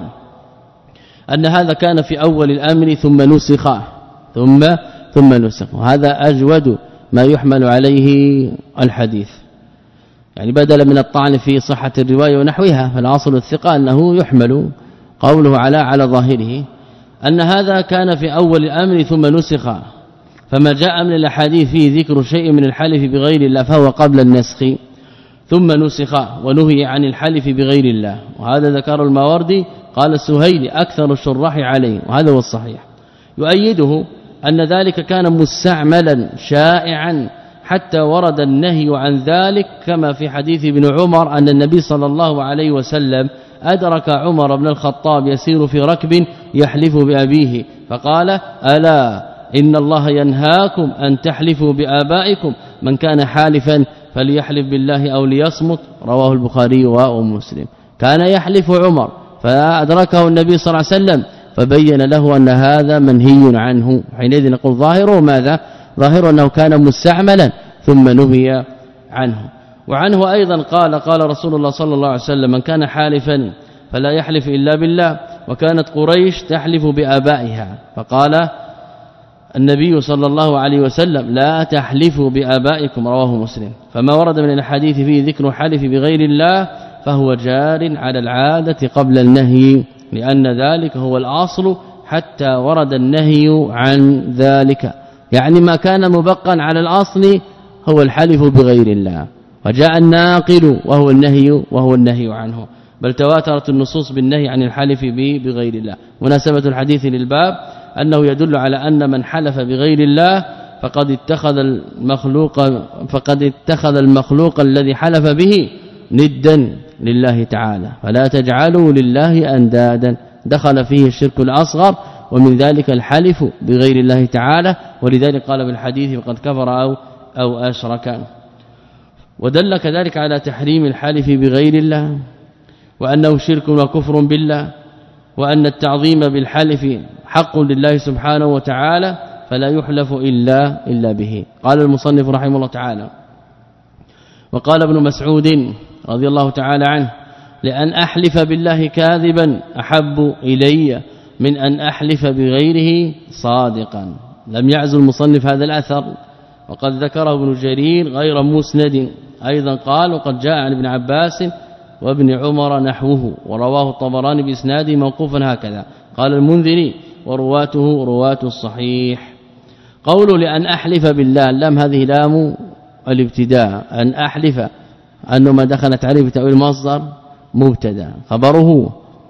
أن هذا كان في أول الأمر ثم نسخ ثم ثم نسخ، وهذا أجود ما يحمل عليه الحديث، يعني بدلا من الطعن في صحة الرواية ونحوها، فالأصل الثقة أنه يحمل قوله على على ظاهره أن هذا كان في أول الأمر ثم نسخ، فما جاء من الأحاديث فيه ذكر شيء من الحلف بغير الله فهو قبل النسخ، ثم نسخ ونهي عن الحلف بغير الله، وهذا ذكر الماوردي قال السهيلي أكثر الشراح عليه، وهذا هو الصحيح. يؤيده أن ذلك كان مستعملا شائعا حتى ورد النهي عن ذلك، كما في حديث ابن عمر أن النبي صلى الله عليه وسلم أدرك عمر بن الخطاب يسير في ركب يحلف بأبيه فقال ألا إن الله ينهاكم أن تحلفوا بآبائكم، من كان حالفا فليحلف بالله أو ليصمت، رواه البخاري ومسلم. كان يحلف عمر فأدركه النبي صلى الله عليه وسلم فبين له أن هذا منهي عنه، حينئذ نقول ظاهره ماذا؟ ظاهر أنه كان مستعملا ثم نهي عنه. وعنه أيضا قال قال رسول الله صلى الله عليه وسلم من كان حالفا فلا يحلف إلا بالله، وكانت قريش تحلف بآبائها، فقال النبي صلى الله عليه وسلم لا تحلفوا بآبائكم، رواه مسلم. فما ورد من الحديث فيه ذكر حلف بغير الله فهو جار على العادة قبل النهي، لأن ذلك هو الأصل حتى ورد النهي عن ذلك، يعني ما كان مبقا على الأصل هو الحلف بغير الله، وجاء الناقل وهو النهي وهو النهي عنه، بل تواترت النصوص بالنهي عن الحلف بغير الله. مناسبة الحديث للباب أنه يدل على أن من حلف بغير الله فقد اتخذ المخلوق فقد اتخذ المخلوق الذي حلف به ندا لله تعالى، فلا تجعلوا لله اندادا، دخل فيه الشرك الأصغر ومن ذلك الحلف بغير الله تعالى، ولذلك قال بالحديث فقد كفر أو أو أشرك. ودل كذلك على تحريم الحلف بغير الله، وأنه شرك وكفر بالله، وأن التعظيم بالحلف حق لله سبحانه وتعالى فلا يحلف إلا إلا به. قال المصنف رحمه الله تعالى وقال ابن مسعود رضي الله تعالى عنه لأن أحلف بالله كاذبا أحب إلي من أن أحلف بغيره صادقا. لم يعزل المصنف هذا الأثر، وقد ذكره ابن جرير غير مسند، أيضا قال وقد جاء عن ابن عباس وابن عمر نحوه، ورواه الطبراني بإسناده موقوفا هكذا. قال المنذري ورواته رواة الصحيح. قول لأن أحلف بالله، اللام هذه لام الابتداء، أن أحلف أنه ما دخل تعريف تأويل المصدر مبتدا خبره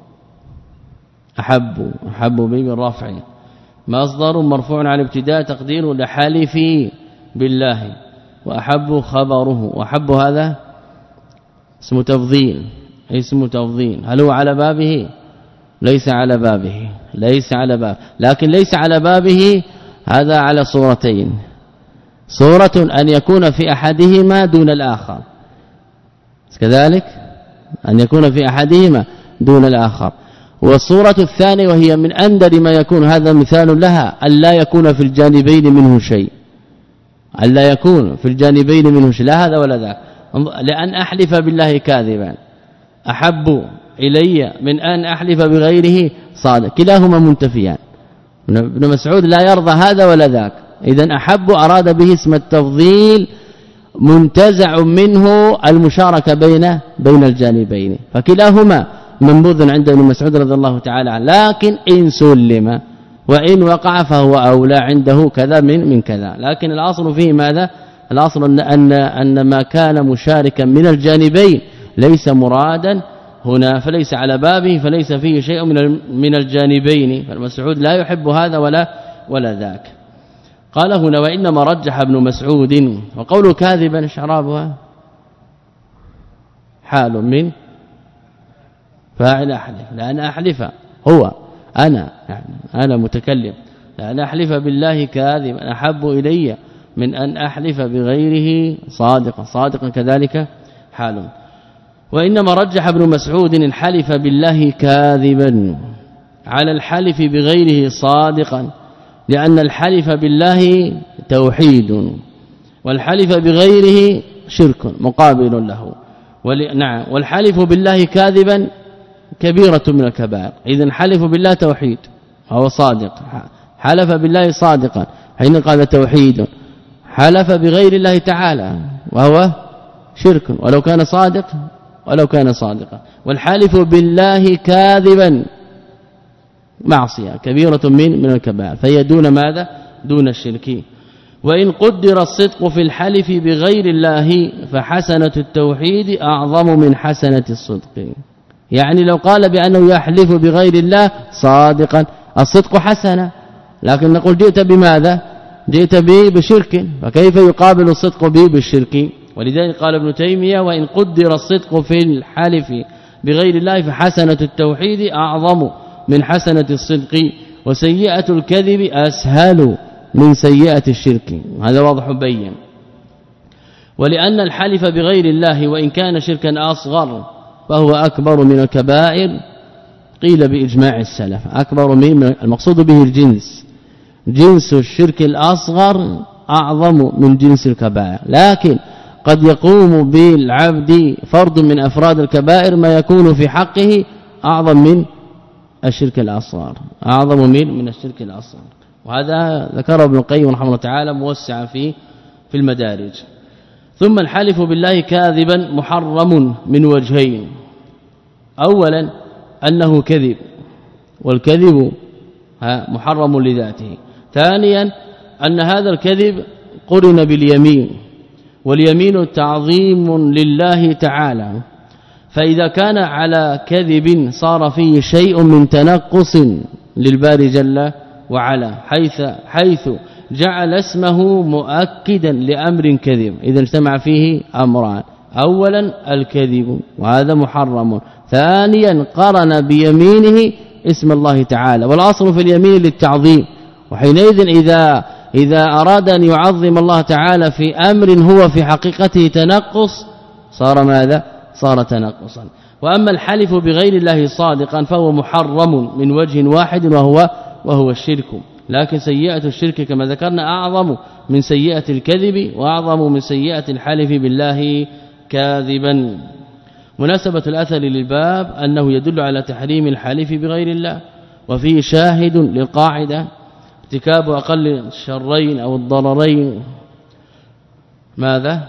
أحب أحب به بالرفع مصدر مرفوع على ابتداء تقديره لحلف بالله وأحب خبره وأحب هذا اسم تفضيل اسم تفضيل هل هو على بابه ليس على بابه ليس على بابه لكن ليس على بابه هذا على صورتين صورة أن يكون في أحدهما دون الآخر كذلك أن يكون في أحدهما دون الآخر والصورة الثانية وهي من أندر ما يكون هذا مثال لها أن لا يكون في الجانبين منه شيء أن لا يكون في الجانبين منه شيء لا هذا ولا ذاك لأن أحلف بالله كاذبا أحب إلي من أن أحلف بغيره صادق كلاهما منتفيان ابن مسعود لا يرضى هذا ولا ذاك إذن أحب أراد به اسم التفضيل منتزع منه المشاركة بين بين الجانبين فكلاهما منبوذ عند ابن مسعود رضي الله تعالى عنه لكن إن سلم وإن وقع فهو أولى عنده كذا من من كذا لكن الأصل فيه ماذا الأصل أن أن, أن ما كان مشاركا من الجانبين ليس مرادا هنا فليس على بابه فليس فيه شيء من من الجانبين فالمسعود لا يحب هذا ولا ولا ذاك قال هنا وانما رجح ابن مسعود وقوله كاذبا شرابها حال من فاعل احلف لان احلف هو انا يعني انا متكلم لان احلف بالله كاذبا احب الي من أن أحلف بغيره صادقا صادقا كذلك حال وإنما رجح ابن مسعود إن حلف بالله كاذبا على الحلف بغيره صادقا لأن الحلف بالله توحيد والحلف بغيره شرك مقابل له نعم والحلف بالله كاذبا كبيرة من الكبائر إذن حلف بالله توحيد هو صادق حلف بالله صادقا حين قال توحيد حلف بغير الله تعالى وهو شرك ولو كان صادق ولو كان صادقا والحلف بالله كاذبا معصية كبيرة من من الكبائر فهي دون ماذا دون الشرك وإن قدر الصدق في الحلف بغير الله فحسنة التوحيد أعظم من حسنة الصدق يعني لو قال بأنه يحلف بغير الله صادقا الصدق حسنة لكن نقول جئت بماذا جئت به بشرك فكيف يقابل الصدق به بالشرك ولذلك قال ابن تيمية وإن قدر الصدق في الحلف بغير الله فحسنة التوحيد أعظم من حسنة الصدق وسيئة الكذب أسهل من سيئة الشرك هذا واضح بين ولأن الحلف بغير الله وإن كان شركا أصغر فهو أكبر من الكبائر قيل بإجماع السلف أكبر من المقصود به الجنس جنس الشرك الأصغر أعظم من جنس الكبائر لكن قد يقوم بالعبد فرد من أفراد الكبائر ما يكون في حقه أعظم من الشرك الأصغر أعظم من من الشرك الأصغر وهذا ذكره ابن القيم رحمه الله تعالى موسعا في في المدارج ثم الحلف بالله كاذبا محرم من وجهين اولا أنه كذب والكذب محرم لذاته ثانيا أن هذا الكذب قرن باليمين واليمين تعظيم لله تعالى فإذا كان على كذب صار فيه شيء من تنقص للباري جل وعلا حيث حيث جعل اسمه مؤكدا لأمر كذب إذا اجتمع فيه أمران اولا الكذب وهذا محرم ثانيا قرن بيمينه اسم الله تعالى والاصل في اليمين للتعظيم وحينئذ إذا إذا أراد أن يعظم الله تعالى في أمر هو في حقيقته تنقص صار ماذا صار تنقصا وأما الحلف بغير الله صادقا فهو محرم من وجه واحد وهو وهو الشرك لكن سيئة الشرك كما ذكرنا أعظم من سيئة الكذب وأعظم من سيئة الحلف بالله كاذبا مناسبة الأثر للباب أنه يدل على تحريم الحلف بغير الله وفيه شاهد للقاعدة ارتكاب أقل الشرين أو الضررين ماذا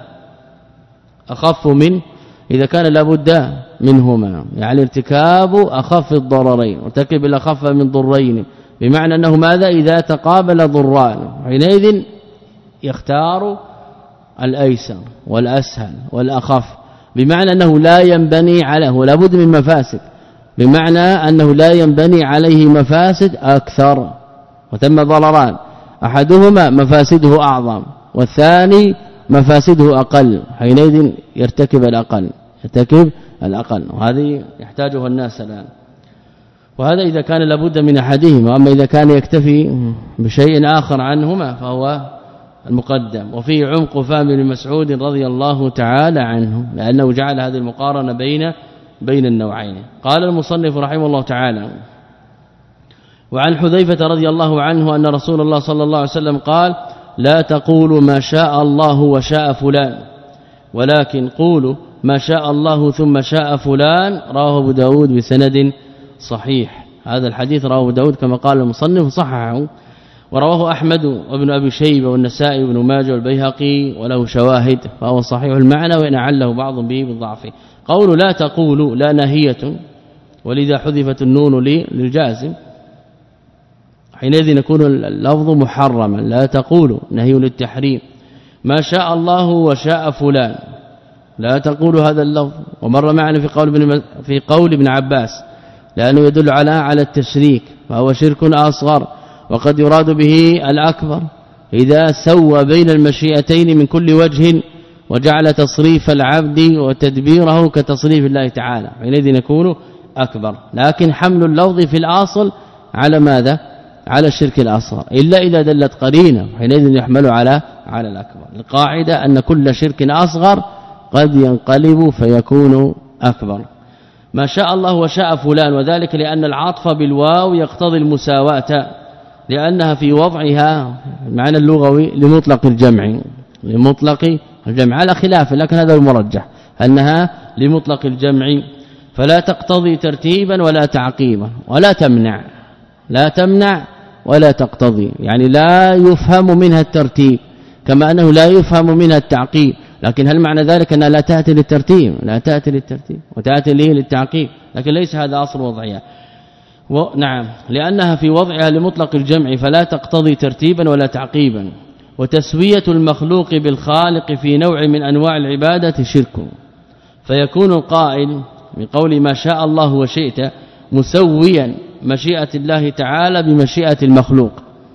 أخف من إذا كان لابد منهما يعني ارتكاب أخف الضررين وارتكب الأخف من ضرين بمعنى أنه ماذا إذا تقابل ضران حينئذ يختار الأيسر والأسهل والأخف بمعنى أنه لا ينبني عليه لا بد من مفاسد بمعنى أنه لا ينبني عليه مفاسد أكثر وتم ضرران أحدهما مفاسده أعظم والثاني مفاسده أقل حينئذ يرتكب الأقل يرتكب الأقل وهذه يحتاجها الناس الآن وهذا إذا كان لابد من أحدهما وأما إذا كان يكتفي بشيء آخر عنهما فهو المقدم وفيه عمق فهم ابن مسعود رضي الله تعالى عنه لأنه جعل هذه المقارنة بين بين النوعين. قال المصنف رحمه الله تعالى وعن حذيفة رضي الله عنه أن رسول الله صلى الله عليه وسلم قال لا تقولوا ما شاء الله وشاء فلان ولكن قولوا ما شاء الله ثم شاء فلان. رواه ابو داود بسند صحيح. هذا الحديث رواه ابو داود كما قال المصنف صححه ورواه أحمد وابن أبي شيبة والنسائي وابن ماجه والبيهقي وله شواهد فهو صحيح المعنى وإن عله بعض به بالضعف. قول لا تقولوا لا ناهية ولذا حذفت النون للجازم حينئذ يكون اللفظ محرما لا تقولوا نهي للتحريم ما شاء الله وشاء فلان لا تقولوا هذا اللفظ ومر معنا في قول ابن في قول ابن عباس لأنه يدل على على التشريك فهو شرك أصغر وقد يراد به الأكبر إذا سوى بين المشيئتين من كل وجه وجعل تصريف العبد وتدبيره كتصريف الله تعالى حينئذ يكون أكبر. لكن حمل اللفظ في الأصل على ماذا على الشرك الأصغر إلا إذا دلت قرينه حينئذ يحمل على على الأكبر. القاعدة أن كل شرك أصغر قد ينقلب فيكون أكبر. ما شاء الله وشاء فلان وذلك لأن العطف بالواو يقتضي المساواة لأنها في وضعها معنى اللغوي لمطلق الجمع لمطلق الجمع على خلاف لكن هذا المرجح أنها لمطلق الجمع فلا تقتضي ترتيبا ولا تعقيبا ولا تمنع لا تمنع ولا تقتضي يعني لا يفهم منها الترتيب كما أنه لا يفهم منها التعقيب لكن هل معنى ذلك أنها لا تأتي للترتيب لا تأتي للترتيب وتأتي له للتعقيب لكن ليس هذا أصل وضعها نعم لأنها في وضعها لمطلق الجمع فلا تقتضي ترتيبا ولا تعقيبا. وتسوية المخلوق بالخالق في نوع من أنواع العبادة شرك فيكون القائل من قول ما شاء الله وشئت مسويا مشيئة الله تعالى بمشيئة المخلوق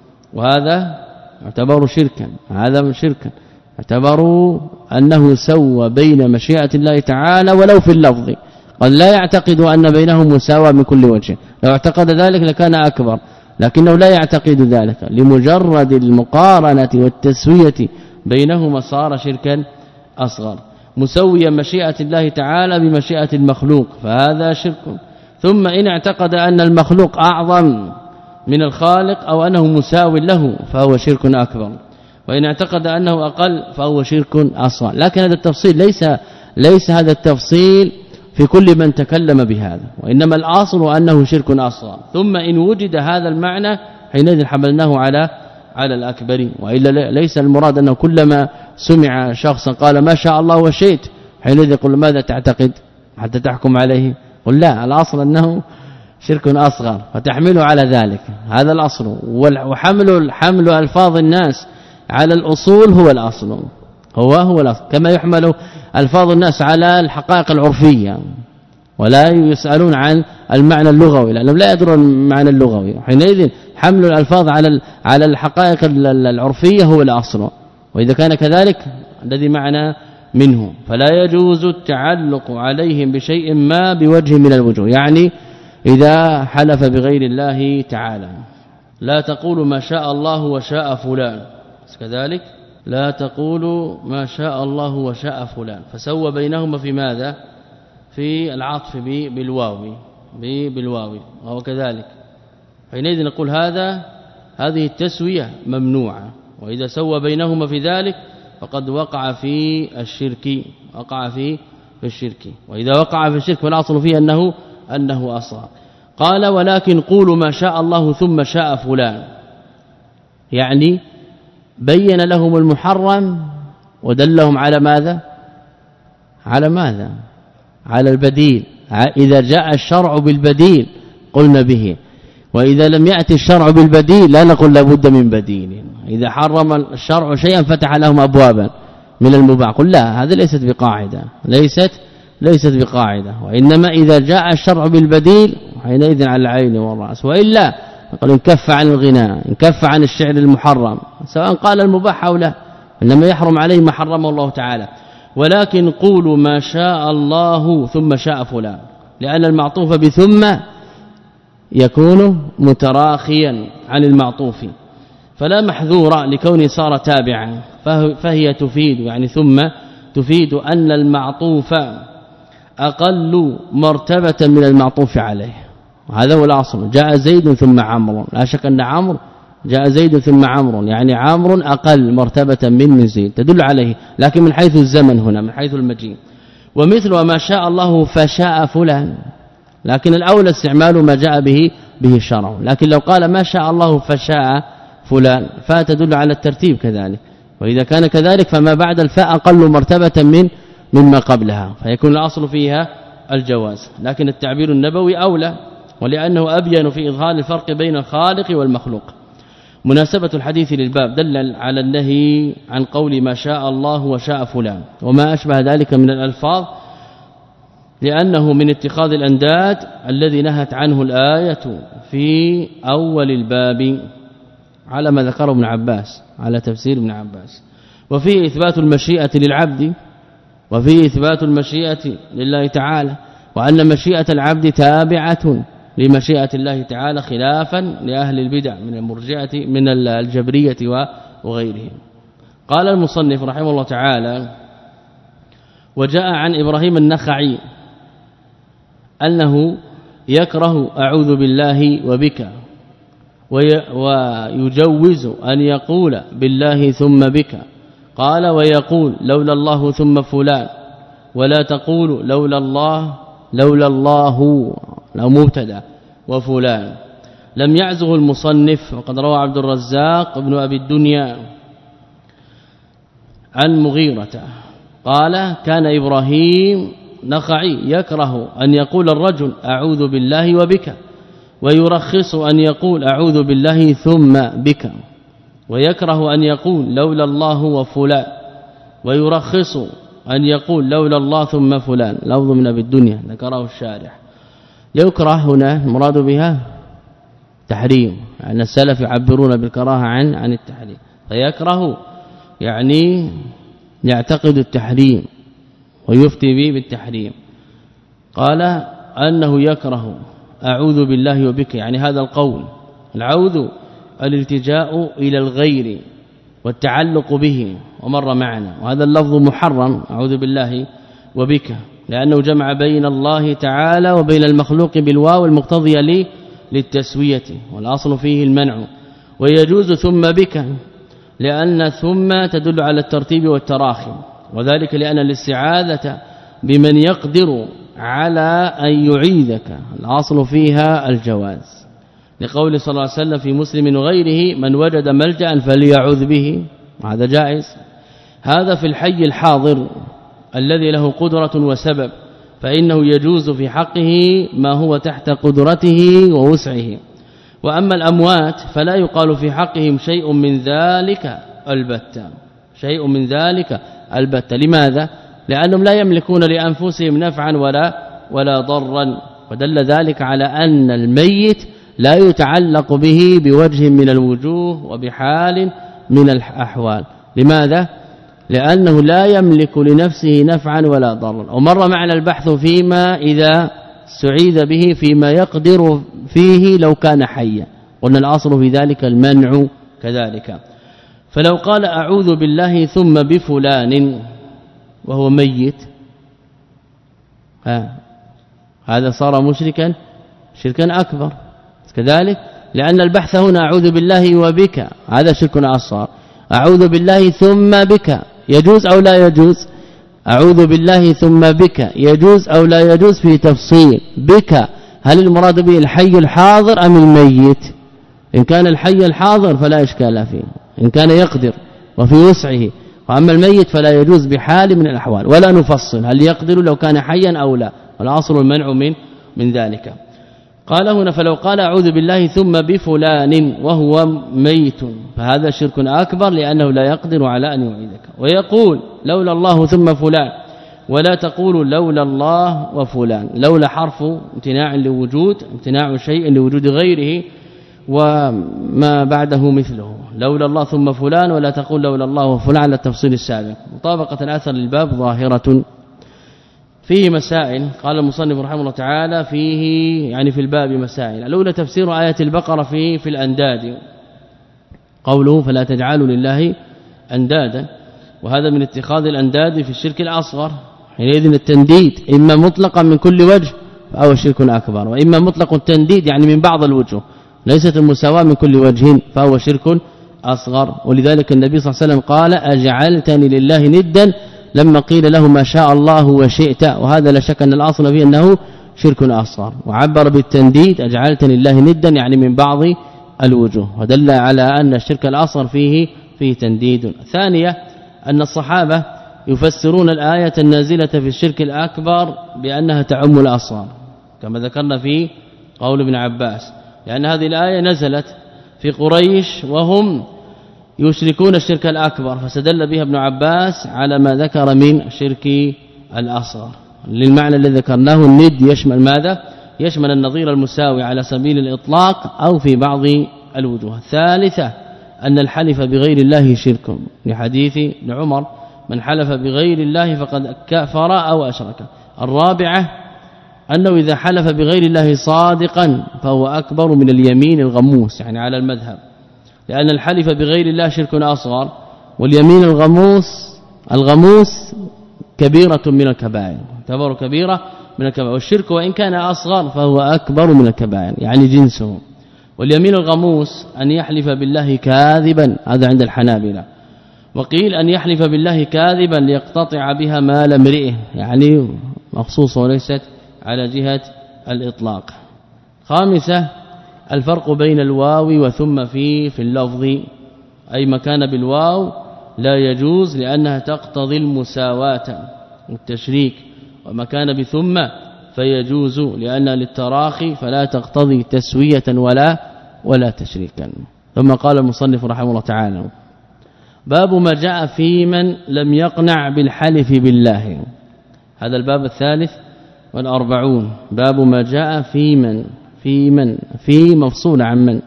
وهذا يعتبر شركا هذا شركا اعتبروا أنه سوى بين مشيئة الله تعالى ولو في اللفظ قد لا يعتقد أن بينهم مساواة من كل وجه لو اعتقد ذلك لكان أكبر لكنه لا يعتقد ذلك لمجرد المقارنة والتسوية بينهما صار شركا أصغر. مسويا مشيئة الله تعالى بمشيئة المخلوق فهذا شرك. ثم إن اعتقد أن المخلوق أعظم من الخالق أو أنه مساو له فهو شرك أكبر وإن اعتقد أنه أقل فهو شرك أصغر. لكن هذا التفصيل ليس ليس هذا التفصيل في كل من تكلم بهذا وإنما الأصل أنه شرك أصغر. ثم إن وجد هذا المعنى حينئذ حملناه على على الأكبر وإلا ليس المراد أنه كلما سمع شخصا قال ما شاء الله وشئت حينئذ يقول ماذا تعتقد حتى تحكم عليه قل لا الأصل أنه شرك أصغر فتحمله على ذلك هذا الأصل. وحمل حمل ألفاظ الناس على الأصول هو الأصل هو هو الأصل كما يحمل ألفاظ الناس على الحقائق العرفية ولا يسألون عن المعنى اللغوي لأنهم لا يدرون المعنى اللغوي حينئذ حمل الألفاظ على على الحقائق العرفية هو الأصل. وإذا كان كذلك الذي معنى منه فلا يجوز التعلق عليهم بشيء ما بوجه من الوجوه يعني إذا حلف بغير الله تعالى. لا تقولوا ما شاء الله وشاء فلان كذلك لا تقولوا ما شاء الله وشاء فلان فسوى بينهما في ماذا في العطف بالواو بالواو وهو كذلك حينئذ نقول هذا هذه التسوية ممنوعة. وإذا سوى بينهما في ذلك فقد وقع في الشرك وقع في في الشرك وإذا وقع في الشرك فالأصل فيه أنه أنه أصغر. قال ولكن قولوا ما شاء الله ثم شاء فلان يعني بين لهم المحرم ودلهم على ماذا على ماذا على البديل. إذا جاء الشرع بالبديل قلنا به وإذا لم يأتي الشرع بالبديل لا نقول لابد من بديل. إذا حرم الشرع شيئا فتح لهم أبوابا من المباح قل لا هذا ليست بقاعدة ليست ليست بقاعدة، وإنما إذا جاء الشرع بالبديل حينئذ على العين والرأس، وإلا قال انكف عن الغناء انكف عن الشعر المحرم سواء قال المباح أو لا، إنما يحرم عليه ما حرمه الله تعالى. ولكن قولوا ما شاء الله ثم شاء فلان، لأن المعطوف بثم يكون متراخيا عن المعطوف، فلا محذور لكونه صار تابعا، فهي تفيد يعني ثم تفيد أن المعطوف أقل مرتبة من المعطوف عليه، وهذا هو الأصل. جاء زيد ثم عمرو، لا شك أن عمرو جاء زيد ثم عمرو، يعني عمرو أقل مرتبة من من زيد تدل عليه، لكن من حيث الزمن هنا من حيث المجيء. ومثل وما شاء الله فشاء فلان، لكن الأولى استعمال ما جاء به به الشرع، لكن لو قال ما شاء الله فشاء فلان فتدل على الترتيب كذلك، وإذا كان كذلك فما بعد الفاء أقل مرتبة من مما قبلها، فيكون الأصل فيها الجواز، لكن التعبير النبوي أولى، ولأنه أبين في إظهار الفرق بين الخالق والمخلوق. مناسبة الحديث للباب دل على النهي عن قول ما شاء الله وشاء فلان وما أشبه ذلك من الألفاظ، لأنه من اتخاذ الأنداد الذي نهت عنه الآية في أول الباب على ما ذكره ابن عباس، على تفسير ابن عباس. وفيه إثبات المشيئة للعبد، وفيه إثبات المشيئة لله تعالى، وأن مشيئة العبد تابعة لمشيئة الله تعالى، خلافا لأهل البدع من المرجئة من الجبرية وغيرهم. قال المصنف رحمه الله تعالى: وجاء عن إبراهيم النخعي أنه يكره أعوذ بالله وبك، ويجوز أن يقول بالله ثم بك. قال: ويقول لولا الله ثم فلان، ولا تقول لولا الله لولا الله لو مبتدا وفلان. لم يعزه المصنف، وقد روى عبد الرزاق ابن أبي الدنيا عن مغيرة قال: كان إبراهيم نخعي يكره أن يقول الرجل أعوذ بالله وبك، ويرخص أن يقول أعوذ بالله ثم بك، ويكره أن يقول لولا الله وفلان، ويرخص أن يقول لولا الله ثم فلان. لفظ من أبي الدنيا ذكره الشارح. يكره هنا المراد بها تحريم، يعني السلف يعبرون بالكراهه عن عن التحريم، فيكره يعني يعتقد التحريم ويفتي به بالتحريم. قال أنه يكره أعوذ بالله وبك، يعني هذا القول العوذ الالتجاء إلى الغير والتعلق به، ومر معنا، وهذا اللفظ محرم أعوذ بالله وبك، لأنه جمع بين الله تعالى وبين المخلوق بالواو المقتضية لي للتسوية، والأصل فيه المنع. ويجوز ثم بك، لأن ثم تدل على الترتيب والتراخي، وذلك لأن الاستعاذة بمن يقدر على أن يعيذك الأصل فيها الجواز، لقول صلى الله عليه وسلم في مسلم وغيره: من وجد ملجأ فليعوذ به، هذا جائز. هذا في الحي الحاضر الذي له قدرة وسبب، فإنه يجوز في حقه ما هو تحت قدرته ووسعه. وأما الأموات فلا يقال في حقهم شيء من ذلك البتة، شيء من ذلك البتة. لماذا؟ لأنهم لا يملكون لأنفسهم نفعا ولا ولا ضرا، ودل ذلك على أن الميت لا يتعلق به بوجه من الوجوه وبحال من الأحوال. لماذا؟ لأنه لا يملك لنفسه نفعا ولا ضرا. ومر معنا البحث فيما إذا استعيذ به فيما يقدر فيه لو كان حيا، قلنا الأصل في ذلك المنع كذلك. فلو قال أعوذ بالله ثم بفلان وهو ميت، ها هذا صار مشركا شركا أكبر كذلك، لأن البحث هنا أعوذ بالله وبك، هذا شرك أصغر. أعوذ بالله ثم بك يجوز أو لا يجوز؟ أعوذ بالله ثم بك يجوز أو لا يجوز؟ في تفصيل. بك هل المراد به الحي الحاضر أم الميت؟ إن كان الحي الحاضر فلا إشكال فيه، إن كان يقدر وفي وسعه، وأما الميت فلا يجوز بحال من الأحوال. ولا نفصل هل يقدر لو كان حيا أو لا، والأصل المنع من من ذلك. قال هنا: فلو قال أعوذ بالله ثم بفلان وهو ميت فهذا شرك أكبر، لأنه لا يقدر على أن يعيذك. ويقول لولا الله ثم فلان، ولا تقولوا لولا الله وفلان. لولا حرف امتناع لوجود امتناع شيء لوجود غيره وما بعده مثله. لولا الله ثم فلان ولا تقول لولا الله وفلان على التفصيل السابق. مطابقة الأثر للباب ظاهرة. فيه مسائل قال المصنف رحمه الله تعالى فيه يعني في الباب مسائل. الأولى تفسير آية البقرة في في الأنداد قوله فلا تجعلوا لله أندادا، وهذا من اتخاذ الأنداد في الشرك الأصغر. حينئذ التنديد إما مطلقا من كل وجه أو شرك أكبر، وإما مطلق التنديد يعني من بعض الوجوه ليست المساواة من كل وجه فهو شرك أصغر. ولذلك النبي صلى الله عليه وسلم قال أجعلتني لله ندا لما قيل له ما شاء الله وشئت، وهذا لا شك أن الأصل فيه أنه شرك أصغر. وعبر بالتنديد أجعلتني لله ندا يعني من بعض الوجوه، ودل على أن الشرك الأصغر فيه فيه تنديد. ثانية أن الصحابة يفسرون الآية النازلة في الشرك الأكبر بأنها تعم الأصغر كما ذكرنا في قول ابن عباس، لأن هذه الآية نزلت في قريش وهم يشركون الشرك الأكبر، فاستدل بها ابن عباس على ما ذكر من الشرك الأصغر للمعنى الذي ذكرناه. الند يشمل ماذا؟ يشمل النظير المساوي على سبيل الإطلاق أو في بعض الوجوه. الثالثة أن الحلف بغير الله شرك لحديث ابن عمر من حلف بغير الله فقد كفر أو أشرك. الرابعة أنه إذا حلف بغير الله صادقا فهو أكبر من اليمين الغموس يعني على المذهب، لأن الحلف بغير الله شرك أصغر، واليمين الغموس الغموس كبيرة من الكبائر تعتبر كبيرة من الكبائر، والشرك وإن كان أصغر فهو أكبر من الكبائر يعني جنسه. واليمين الغموس أن يحلف بالله كاذبا هذا عند الحنابلة، وقيل أن يحلف بالله كاذبا ليقتطع بها مال امرئه يعني مخصوصة وليست على جهة الإطلاق. خامسة الفرق بين الواو وثم في في اللفظ، أي مكان بالواو لا يجوز لأنها تقتضي المساواة والتشريك، ومكان بثم فيجوز لأنها للتراخي فلا تقتضي تسوية ولا ولا تشريكا. ثم قال المصنف رحمه الله تعالى باب ما جاء في من لم يقنع بالحلف بالله. هذا الباب الثالث والأربعون. باب ما جاء في من في من في مفصول عن من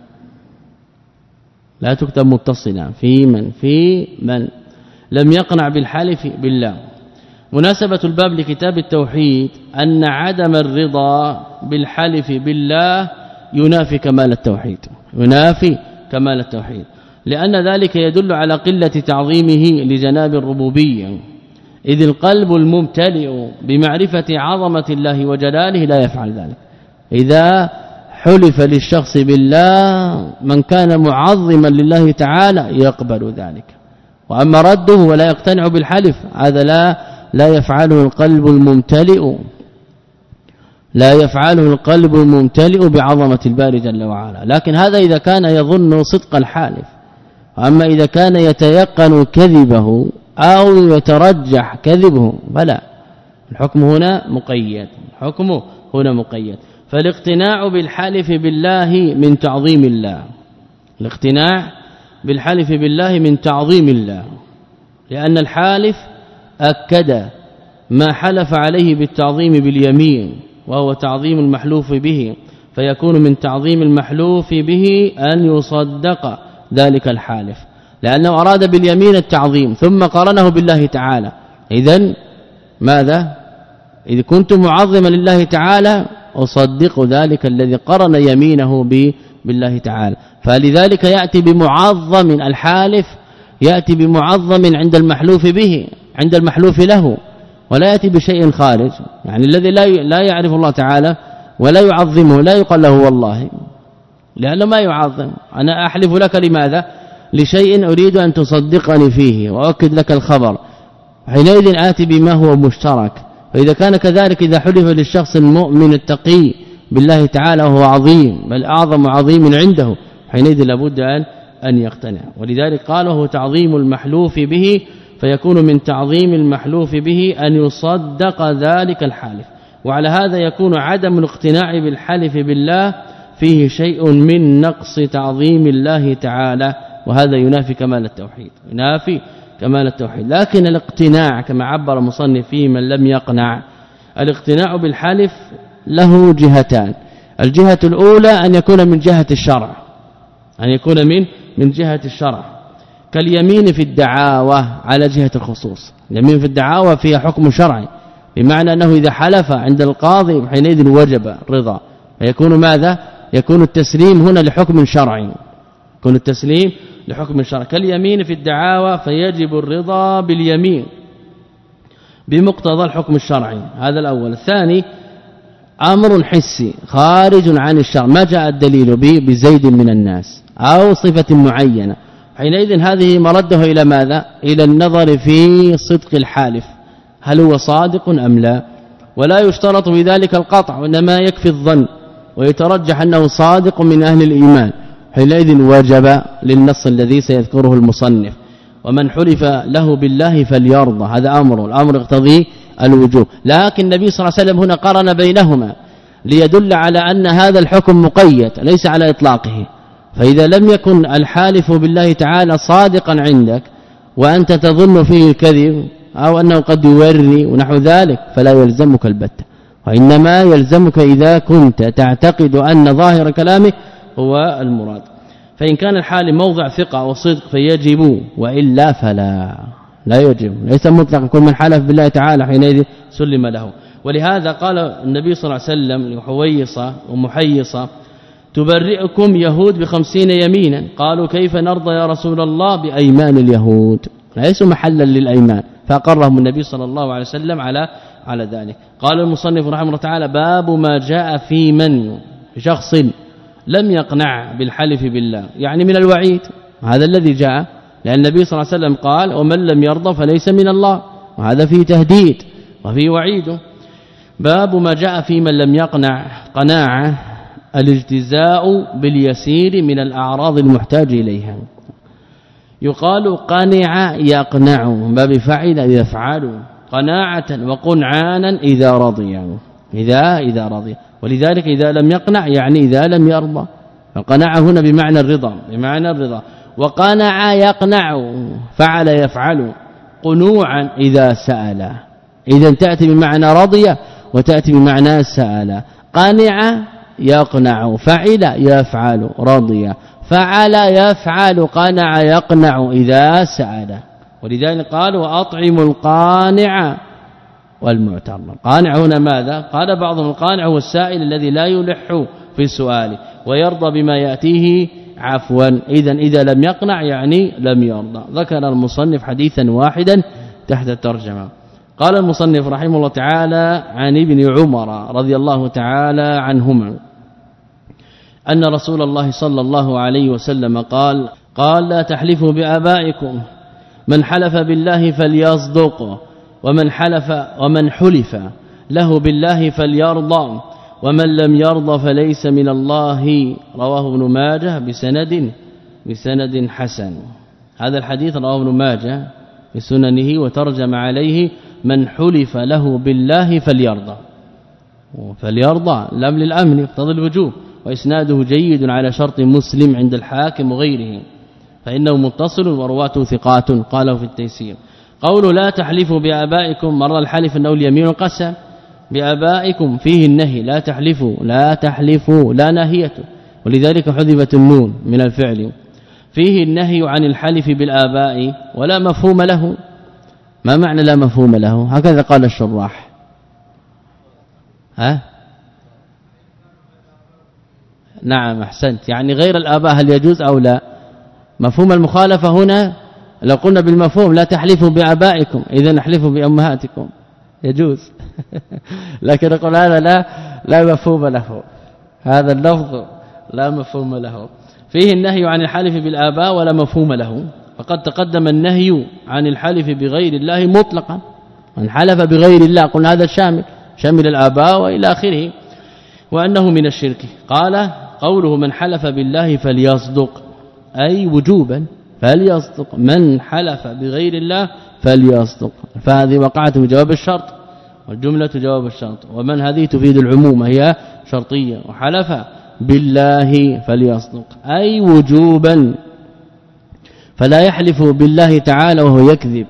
لا تكتب متصلا في من في من لم يقنع بالحلف بالله. مناسبة الباب لكتاب التوحيد أن عدم الرضا بالحلف بالله ينافي كمال التوحيد ينافي كمال التوحيد لأن ذلك يدل على قلة تعظيمه لجناب الربوبية، إذ القلب الممتلئ بمعرفة عظمة الله وجلاله لا يفعل ذلك. إذا حلف للشخص بالله من كان معظما لله تعالى يقبل ذلك، وأما رده ولا يقتنع بالحلف هذا لا لا يفعله القلب الممتلئ لا يفعله القلب الممتلئ بعظمة الباري جل وعلا. لكن هذا إذا كان يظن صدق الحالف، أما إذا كان يتيقن كذبه أو يترجح كذبه فلا، الحكم هنا مقيد الحكم هنا مقيد. فالاقتناع بالحلف بالله من تعظيم الله الاقتناع بالحلف بالله من تعظيم الله، لأن الحالف أكد ما حلف عليه بالتعظيم باليمين وهو تعظيم المحلوف به، فيكون من تعظيم المحلوف به أن يصدق ذلك الحالف، لأنه أراد باليمين التعظيم ثم قرنه بالله تعالى. إذن ماذا؟ إذا كنت معظما لله تعالى أصدق ذلك الذي قرن يمينه بالله تعالى. فلذلك يأتي بمعظم الحالف يأتي بمعظم عند المحلوف به عند المحلوف له، ولا يأتي بشيء خارج. يعني الذي لا لا يعرف الله تعالى ولا يعظمه لا يقال له والله، لأنه ما يعظم. أنا أحلف لك لماذا؟ لشيء أريد أن تصدقني فيه وأؤكد لك الخبر، حينئذ آتي بما هو مشترك. فإذا كان كذلك إذا حلف للشخص المؤمن التقي بالله تعالى وهو عظيم بل أعظم عظيم عنده، حينئذ لابد أن أن يقتنع. ولذلك قال هو تعظيم المحلوف به، فيكون من تعظيم المحلوف به أن يصدق ذلك الحالف. وعلى هذا يكون عدم الاقتناع بالحلف بالله فيه شيء من نقص تعظيم الله تعالى، وهذا ينافي كمال التوحيد ينافي كمال التوحيد. لكن الاقتناع كما عبر المصنف فيه من لم يقنع، الاقتناع بالحلف له جهتان. الجهة الأولى أن يكون من جهة الشرع، أن يكون من من جهة الشرع كاليمين في الدعاوى على جهة الخصوص. اليمين في الدعاوى فيها حكم شرعي، بمعنى أنه إذا حلف عند القاضي حينئذ وجب رضا، فيكون ماذا؟ يكون التسليم هنا لحكم شرعي، يكون التسليم لحكم شرعي كاليمين في الدعاوى، فيجب الرضا باليمين بمقتضى الحكم الشرعي. هذا الأول. الثاني أمر حسي خارج عن الشرع، ما جاء الدليل به بزيد من الناس أو صفة معينة، حينئذ هذه مرده إلى ماذا؟ إلى النظر في صدق الحالف، هل هو صادق أم لا؟ ولا يشترط بذلك القطع، وإنما يكفي الظن ويترجح أنه صادق من أهل الإيمان، حينئذ وجب للنص الذي سيذكره المصنف ومن حلف له بالله فليرضى. هذا أمر، الأمر يقتضي الوجوب. لكن النبي صلى الله عليه وسلم هنا قارن بينهما ليدل على أن هذا الحكم مقيد ليس على إطلاقه. فإذا لم يكن الحالف بالله تعالى صادقا عندك وأنت تظن فيه الكذب أو أنه قد يوري ونحو ذلك فلا يلزمك البتة، وإنما يلزمك إذا كنت تعتقد أن ظاهر كلامه هو المراد. فإن كان الحال موضع ثقة وصدق فيجب، وإلا فلا لا يجب، ليس مطلقا كل من حلف بالله تعالى حينئذ سلم له. ولهذا قال النبي صلى الله عليه وسلم لحويصة ومحيصة تبرئكم يهود بخمسين يمينا، قالوا كيف نرضى يا رسول الله بأيمان اليهود، ليس محلا للأيمان، فأقرهم النبي صلى الله عليه وسلم على على ذلك. قال المصنف رحمه الله تعالى باب ما جاء في من شخص لم يقنع بالحلف بالله، يعني من الوعيد، هذا الذي جاء، لأن النبي صلى الله عليه وسلم قال ومن لم يرضى فليس من الله، وهذا فيه تهديد وفيه وعيد. باب ما جاء في من لم يقنع. قناعة الاجتزاء باليسير من الأعراض المحتاج إليها، يقال قنع يقنع باب فعل يفعل، قناعة وقنعانا إذا رضي، إذا إذا رضي. ولذلك إذا لم يقنع يعني إذا لم يرضى، فقنع هنا بمعنى الرضا، بمعنى الرضا. وقنع يقنع فعل يفعل، قنوعا إذا سأل، إذا تأتي بمعنى رضي وتأتي بمعنى سأل. قنع يقنع، فعل يفعل رضي، فعل يفعل، قنع يقنع إذا سأل. ولذلك قال وأطعم القانع والمعتر. القانع هنا ماذا؟ قال بعضهم القانع هو السائل الذي لا يلح في السؤال ويرضى بما يأتيه عفوا. إذا إذا لم يقنع يعني لم يرضى. ذكر المصنف حديثا واحدا تحت الترجمة. قال المصنف رحمه الله تعالى عن ابن عمر رضي الله تعالى عنهما أن رسول الله صلى الله عليه وسلم قال قال لا تحلفوا بآبائكم، من حلف بالله فليصدق، ومن حلف ومن حلف له بالله فليرضى، ومن لم يرضى فليس من الله. رواه ابن ماجه بسند بسند حسن. هذا الحديث رواه ابن ماجه بسننه وترجم عليه من حلف له بالله فليرضى، فليرضى لم للأمن يقتضي الوجوب، وإسناده جيد على شرط مسلم عند الحاكم وغيره، فإنه متصل ورواته ثقات. قاله في التيسير. قول لا تحلفوا بآبائكم، مر الحلف أنه اليمين القسم، بآبائكم فيه النهي، لا تحلفوا لا تحلفوا لا ناهية، ولذلك حذفت النون من الفعل. فيه النهي عن الحلف بالآباء ولا مفهوم له. ما معنى لا مفهوم له؟ هكذا قال الشراح. ها نعم احسنت، يعني غير الآباء هل يجوز أو لا؟ مفهوم المخالفة هنا لو قلنا بالمفهوم لا تحلفوا بآبائكم إذا نحلفوا بأمهاتكم يجوز لكن نقول هذا لا لا مفهوم له، هذا اللفظ لا مفهوم له. فيه النهي عن الحلف بالآباء ولا مفهوم له، فقد تقدم النهي عن الحلف بغير الله مطلقا، من حلف بغير الله قلنا هذا شامل شامل الآباء وإلى آخره، وأنه من الشرك. قال قوله من حلف بالله فليصدق أي وجوبا، فليصدق من حلف بغير الله فليصدق، فهذه وقعت بجواب الشرط والجملة جواب الشرط، ومن هذه تفيد العموم هي شرطية، وحلف بالله فليصدق أي وجوبا. فلا يحلف بالله تعالى وهو يكذب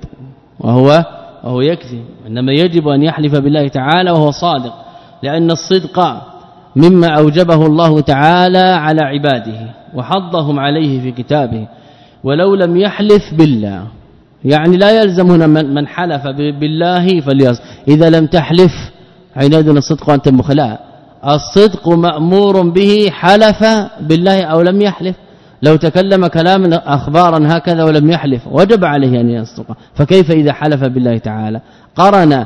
وهو وهو يكذب، إنما يجب أن يحلف بالله تعالى وهو صادق، لأن الصدق مما أوجبه الله تعالى على عباده وحضهم عليه في كتابه. ولو لم يحلف بالله يعني لا يلزم هنا من حلف بالله فليصدق، إذا لم تحلف حينئذ الصدق أنت مخلاء. الصدق مأمور به حلف بالله أو لم يحلف، لو تكلم كلاما أخبارا هكذا ولم يحلف وجب عليه أن يصدق، فكيف إذا حلف بالله تعالى؟ قرن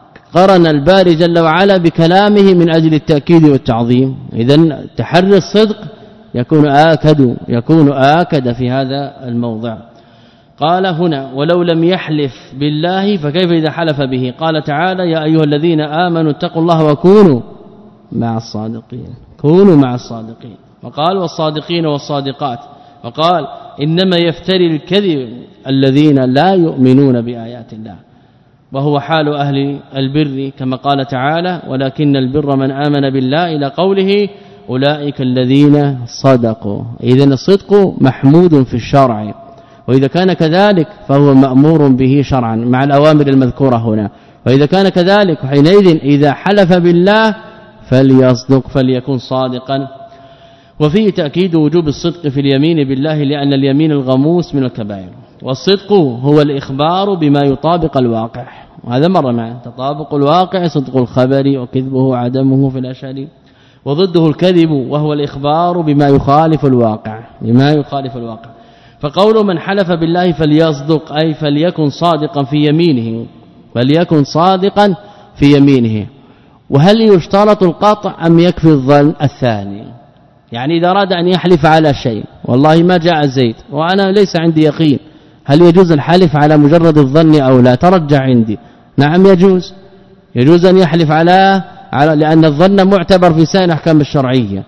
قرن الباري جل وعلا بكلامه من أجل التأكيد والتعظيم، إذن تحري الصدق يكون آكد يكون آكد في هذا الموضع. قال هنا ولو لم يحلف بالله فكيف إذا حلف به؟ قال تعالى يا أيها الذين آمنوا اتقوا الله وكونوا مع الصادقين، كونوا مع الصادقين. وقال والصادقين والصادقات، وقال إنما يفتري الكذب الذين لا يؤمنون بآيات الله، وهو حال أهل البر كما قال تعالى ولكن البر من آمن بالله إلى قوله أولئك الذين صدقوا. إذن الصدق محمود في الشرع، وإذا كان كذلك فهو مأمور به شرعا مع الأوامر المذكورة هنا. وإذا كان كذلك حينئذ إذا حلف بالله فليصدق فليكن صادقا. وفيه تأكيد وجوب الصدق في اليمين بالله، لأن اليمين الغموس من الكبائر، والصدق هو الإخبار بما يطابق الواقع، وهذا مر معنا تطابق الواقع صدق الخبر وكذبه عدمه في الأشهر، وضده الكذب وهو الإخبار بما يخالف الواقع بما يخالف الواقع. فقول من حلف بالله فليصدق أي فليكن صادقا في يمينه، فليكن صادقا في يمينه. وهل يشترط القطع أم يكفي الظن الثاني؟ يعني إذا أراد أن يحلف على شيء والله ما جاء زيد وأنا ليس عندي يقين، هل يجوز الحلف على مجرد الظن أو لا؟ ترجع عندي. نعم يجوز، يجوز أن يحلف على على لأن الظن معتبر في سائر الأحكام الشرعية.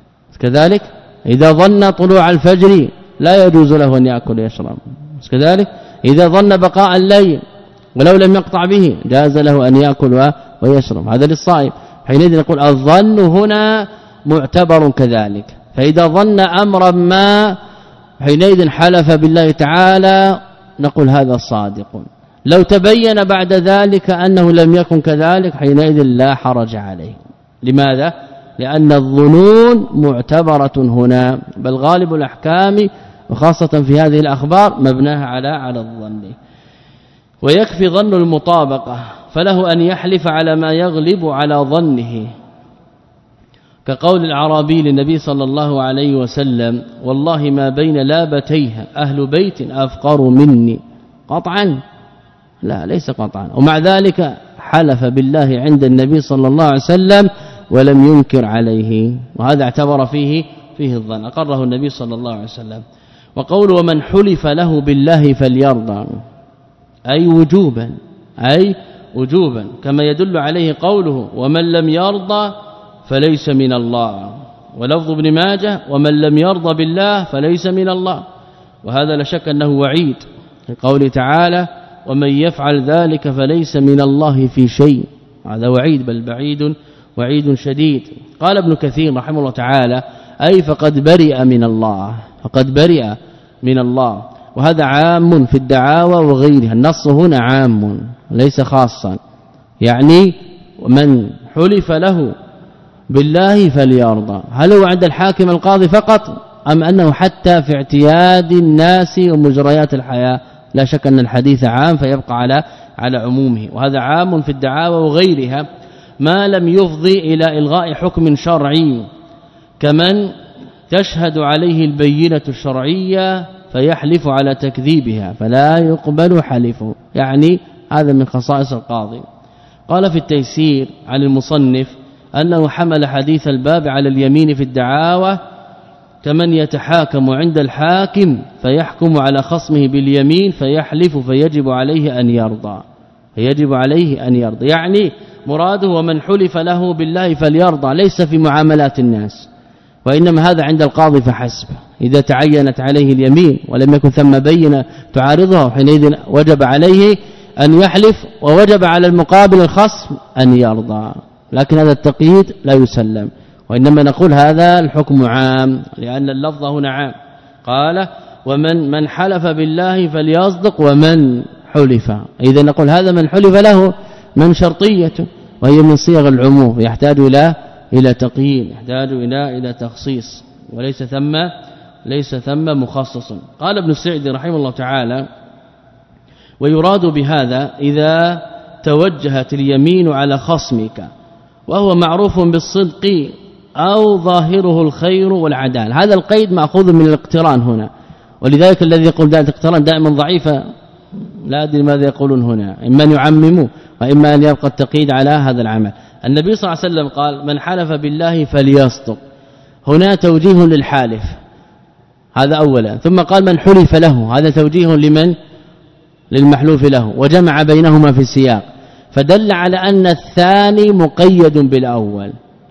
كذلك إذا ظن طلوع الفجر لا يجوز له أن يأكل ويشرب، كذلك إذا ظن بقاء الليل ولو لم يقطع به جاز له أن يأكل ويشرب، هذا للصائم. حينئذ نقول الظن هنا معتبر كذلك، فإذا ظن أمرا ما حينئذ حلف بالله تعالى نقول هذا صادق. لو تبين بعد ذلك أنه لم يكن كذلك حينئذ لا حرج عليه. لماذا؟ لأن الظنون معتبرة هنا، بل غالب الأحكام وخاصة في هذه الأخبار مبناها على على الظن. ويكفي ظن المطابقة، فله أن يحلف على ما يغلب على ظنه، كقول العربي للنبي صلى الله عليه وسلم والله ما بين لابتيها أهل بيت أفقر مني، قطعا لا ليس قطعا، ومع ذلك حلف بالله عند النبي صلى الله عليه وسلم ولم ينكر عليه، وهذا اعتبر فيه فيه الظن، أقره النبي صلى الله عليه وسلم. وقول ومن حلف له بالله فليرضى أي وجوبا أي وجوبا، كما يدل عليه قوله ومن لم يرضى فليس من الله، ولفظ ابن ماجه ومن لم يرضى بالله فليس من الله، وهذا لا شك أنه وعيد في قوله تعالى ومن يفعل ذلك فليس من الله في شيء، هذا وعيد بل بعيد وعيد شديد. قال ابن كثير رحمه الله تعالى أي فقد برئ من الله، فقد برئ من الله، وهذا عام في الدعاوى وغيرها، النص هنا عام ليس خاصا، يعني من حلف له بالله فليرضى. هل هو عند الحاكم القاضي فقط أم أنه حتى في اعتياد الناس ومجريات الحياة؟ لا شك أن الحديث عام فيبقى على على عمومه، وهذا عام في الدعاوى وغيرها ما لم يفضي إلى إلغاء حكم شرعي، كمن تشهد عليه البينة الشرعية فيحلف على تكذيبها فلا يقبل حلفه، يعني هذا من خصائص القاضي. قال في التيسير عن المصنف أنه حمل حديث الباب على اليمين في الدعاوى كمن يتحاكم عند الحاكم فيحكم على خصمه باليمين فيحلف فيجب عليه أن يرضى، فيجب عليه أن يرضى، يعني مراده ومن حلف له بالله فليرضى ليس في معاملات الناس، وإنما هذا عند القاضي فحسب. إذا تعينت عليه اليمين ولم يكن ثم بينة تعارضها حينئذ وجب عليه أن يحلف، ووجب على المقابل الخصم أن يرضى، لكن هذا التقييد لا يسلم، وإنما نقول هذا الحكم عام لأن اللفظ هنا عام. قال ومن من حلف بالله فليصدق ومن حلف. إذا نقول هذا من حلف له من شرطية وهي من صيغ العموم يحتاج إلى إلى تقييد يحتاج إلى إلى تخصيص وليس ثم ليس ثم مخصص. قال ابن السعدي رحمه الله تعالى ويراد بهذا إذا توجهت اليمين على خصمك وهو معروف بالصدق أو ظاهره الخير والعدالة. هذا القيد مأخوذ من الاقتران هنا ولذلك الذي يقول ذات الاقتران دائما ضعيفة لا أدري ماذا يقولون هنا إما أن يعمموا وإما أن يبقى التقييد على هذا العمل. النبي صلى الله عليه وسلم قال من حلف بالله فليصدق هنا توجيه للحالف هذا أولا ثم قال من حلف له هذا توجيه لمن للمحلوف له وجمع بينهما في السياق فدل على أن الثاني مقيد بالأول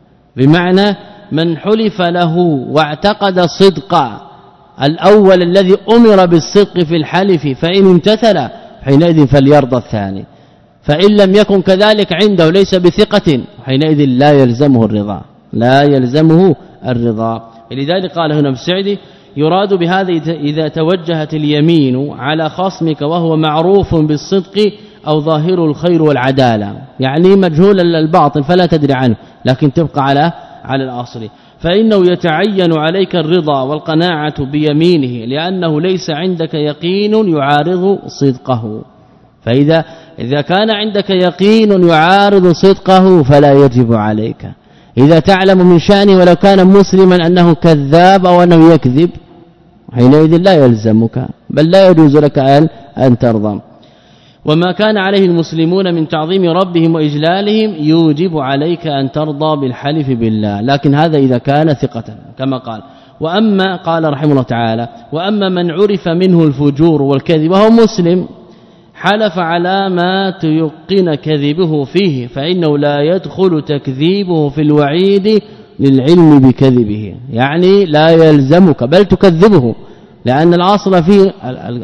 بمعنى من حلف له واعتقد صدق الأول الذي أمر بالصدق في الحلف فإن امتثل حينئذ فليرضى الثاني فإن لم يكن كذلك عنده ليس بثقة حينئذ لا يلزمه الرضا لا يلزمه الرضا. لذلك قال هنا السعدي يراد بهذا إذا توجهت اليمين على خصمك وهو معروف بالصدق أو ظاهر الخير والعدالة يعني مجهول الباطن فلا تدري عنه لكن تبقى على على الأصل فإنه يتعين عليك الرضا والقناعة بيمينه لأنه ليس عندك يقين يعارض صدقه. فإذا إذا كان عندك يقين يعارض صدقه فلا يجب عليك. إذا تعلم من شأنه ولو كان مسلما أنه كذاب أو أنه يكذب حينئذ لا يلزمك بل لا يجوز لك أن, أن ترضى. وما كان عليه المسلمون من تعظيم ربهم وإجلالهم يوجب عليك أن ترضى بالحلف بالله لكن هذا إذا كان ثقة كما قال. وأما قال رحمه الله تعالى وأما من عرف منه الفجور والكذب وهو مسلم حلف على ما تيقن كذبه فيه فإنه لا يدخل تكذيبه في الوعيد للعلم بكذبه يعني لا يلزمك بل تكذبه لأن الأصل فيه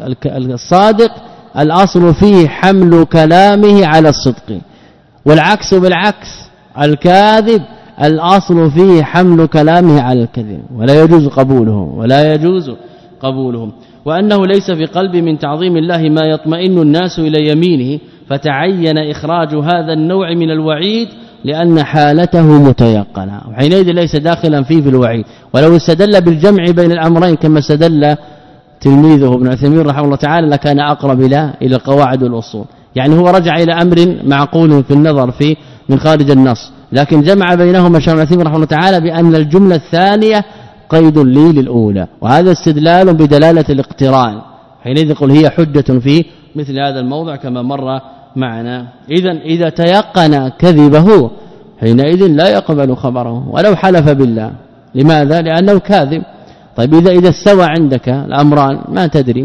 الصادق الأصل فيه حمل كلامه على الصدق والعكس بالعكس الكاذب الأصل فيه حمل كلامه على الكذب ولا يجوز قبوله ولا يجوز قبولهم. وأنه ليس في قلب من تعظيم الله ما يطمئن الناس إلى يمينه فتعين إخراج هذا النوع من الوعيد لأن حالته متيقنة وحينئذ ليس داخلا فيه في الوعيد. ولو استدل بالجمع بين الأمرين كما استدل تلميذه ابن عثيمين رحمه الله تعالى لكان أقرب إلى إلى القواعد والأصول يعني هو رجع إلى أمر معقول في النظر في من خارج النص لكن جمع بينهما شيخ ابن عثيمين رحمه الله تعالى بأن الجملة الثانية قيد لي للأولى وهذا استدلال بدلالة الاقتران حينئذ يقول هي حجة في مثل هذا الموضع كما مر معنا. إذا إذا تيقن كذبه حينئذ لا يقبل خبره ولو حلف بالله. لماذا؟ لأنه كاذب. طيب إذا إذا استوى عندك الأمران ما تدري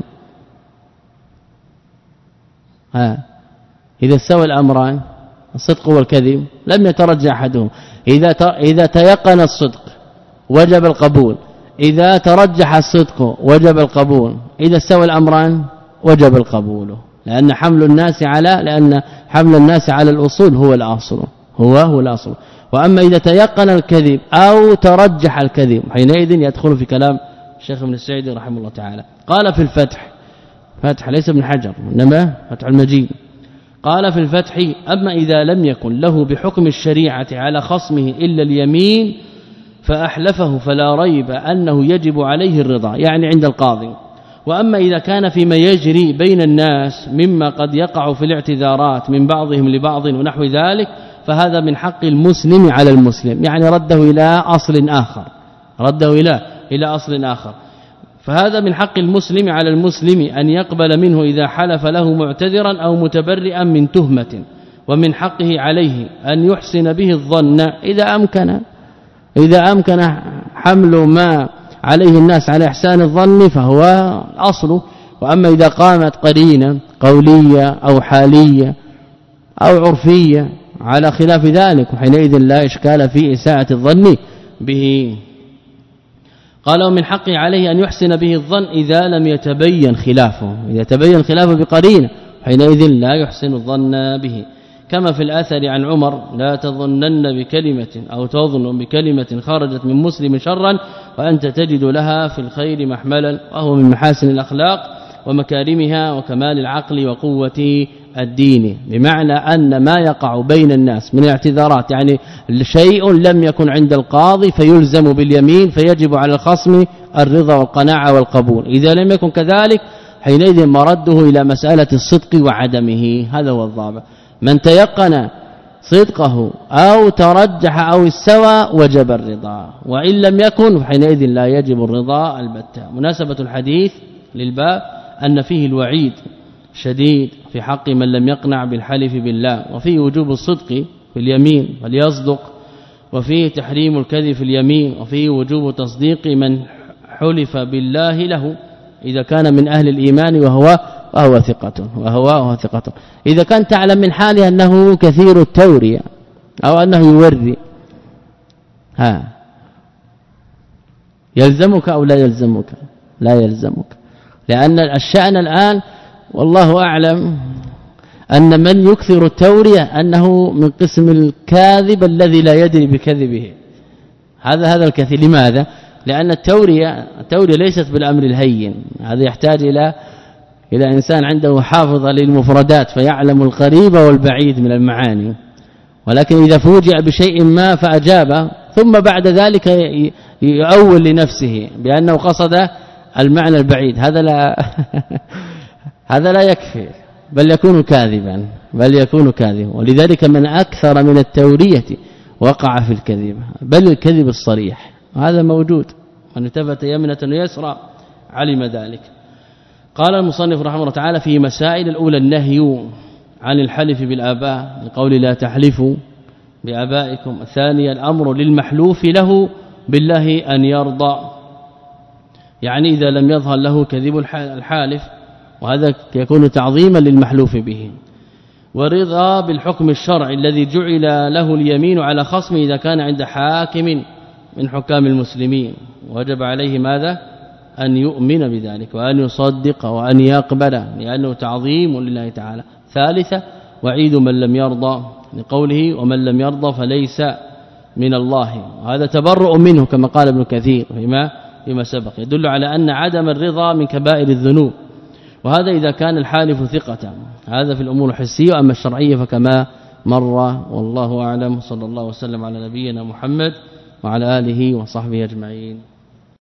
ها إذا استوى الأمران الصدق والكذب لم يترجح أحدهم إذا إذا تيقن الصدق وجب القبول إذا ترجح الصدق وجب القبول إذا استوى الأمران وجب القبول لأن حمل الناس على لأن حمل الناس على الأصول هو الأصل هو هو الأصل. وأما إذا تيقن الكذب أو ترجح الكذب حينئذ يدخل في كلام الشيخ ابن السعدي رحمه الله تعالى. قال في الفتح فتح ليس ابن حجر إنما فتح المجيد قال في الفتح أما إذا لم يكن له بحكم الشريعة على خصمه إلا اليمين فأحلفه فلا ريب أنه يجب عليه الرضا يعني عند القاضي. وأما إذا كان فيما يجري بين الناس مما قد يقع في الاعتذارات من بعضهم لبعض ونحو ذلك فهذا من حق المسلم على المسلم يعني رده إلى أصل آخر رده إلى إلى أصل آخر فهذا من حق المسلم على المسلم أن يقبل منه إذا حلف له معتذرا أو متبرئا من تهمة ومن حقه عليه أن يحسن به الظن إذا أمكن إذا أمكن حمل ما عليه الناس على إحسان الظن فهو الأصل. وأما إذا قامت قرينة قولية أو حالية أو عرفية على خلاف ذلك وحينئذ لا إشكال في إساءة الظن به. قال ومن حقه عليه أن يحسن به الظن إذا لم يتبين خلافه إذا تبين خلافه بقرينة حينئذ لا يحسن الظن به كما في الأثر عن عمر لا تظنن بكلمة أو تظن بكلمة خرجت من مسلم شرا وأنت تجد لها في الخير محملا، وهو من محاسن الأخلاق ومكارمها وكمال العقل وقوة الدين. بمعنى أن ما يقع بين الناس من الاعتذارات، يعني شيء لم يكن عند القاضي فيلزم باليمين فيجب على الخصم الرضا والقناعة والقبول، إذا لم يكن كذلك حينئذ مرده إلى مسألة الصدق وعدمه. هذا هو الضابط. من تيقن صدقه أو ترجح أو استوى وجب الرضا، وإن لم يكن حينئذ لا يجب الرضا البتة. مناسبة الحديث للباب أن فيه الوعيد شديد في حق من لم يقنع بالحلف بالله، وفيه وجوب الصدق في اليمين فليصدق، وفيه تحريم الكذب في اليمين، وفيه وجوب تصديق من حلف بالله له إذا كان من أهل الإيمان وهو وهو ثقة وهو وهو ثقة. إذا كان تعلم من حاله أنه كثير التورية أو أنه يوري، ها يلزمك أو لا يلزمك؟ لا يلزمك، لأن الشأن الآن والله أعلم أن من يكثر التورية أنه من قسم الكاذب الذي لا يدري بكذبه. هذا هذا الكثير. لماذا؟ لأن التورية التورية ليست بالأمر الهين، هذا يحتاج إلى إلى إنسان عنده حافظة للمفردات فيعلم القريب والبعيد من المعاني، ولكن إذا فوجئ بشيء ما فأجاب ثم بعد ذلك يؤول لنفسه بأنه قصد المعنى البعيد، هذا لا هذا لا يكفي، بل يكون كاذبا بل يكون كاذبا. ولذلك من أكثر من التورية وقع في الكذب، بل الكذب الصريح، هذا موجود. من التفت يمنة ويسرى علم ذلك. قال المصنف رحمه الله تعالى في مسائل الأولى النهي عن الحلف بالآباء لقول لا تحلفوا بآبائكم. الثانية الأمر للمحلوف له بالله أن يرضى، يعني إذا لم يظهر له كذب الحالف، وهذا يكون تعظيما للمحلوف به. ورضا بالحكم الشرعي الذي جعل له اليمين على خصمه إذا كان عند حاكم من حكام المسلمين، وجب عليه ماذا؟ أن يؤمن بذلك وأن يصدق وأن يقبل، لأنه تعظيم لله تعالى. ثالثة وعيد من لم يرضى لقوله ومن لم يرضى فليس من الله، وهذا تبرؤ منه كما قال ابن كثير فيما فيما سبق، يدل على أن عدم الرضا من كبائر الذنوب، وهذا إذا كان الحالف ثقة. هذا في الأمور الحسية، أما الشرعية فكما مر. والله أعلم. صلى الله وسلم على نبينا محمد وعلى آله وصحبه أجمعين.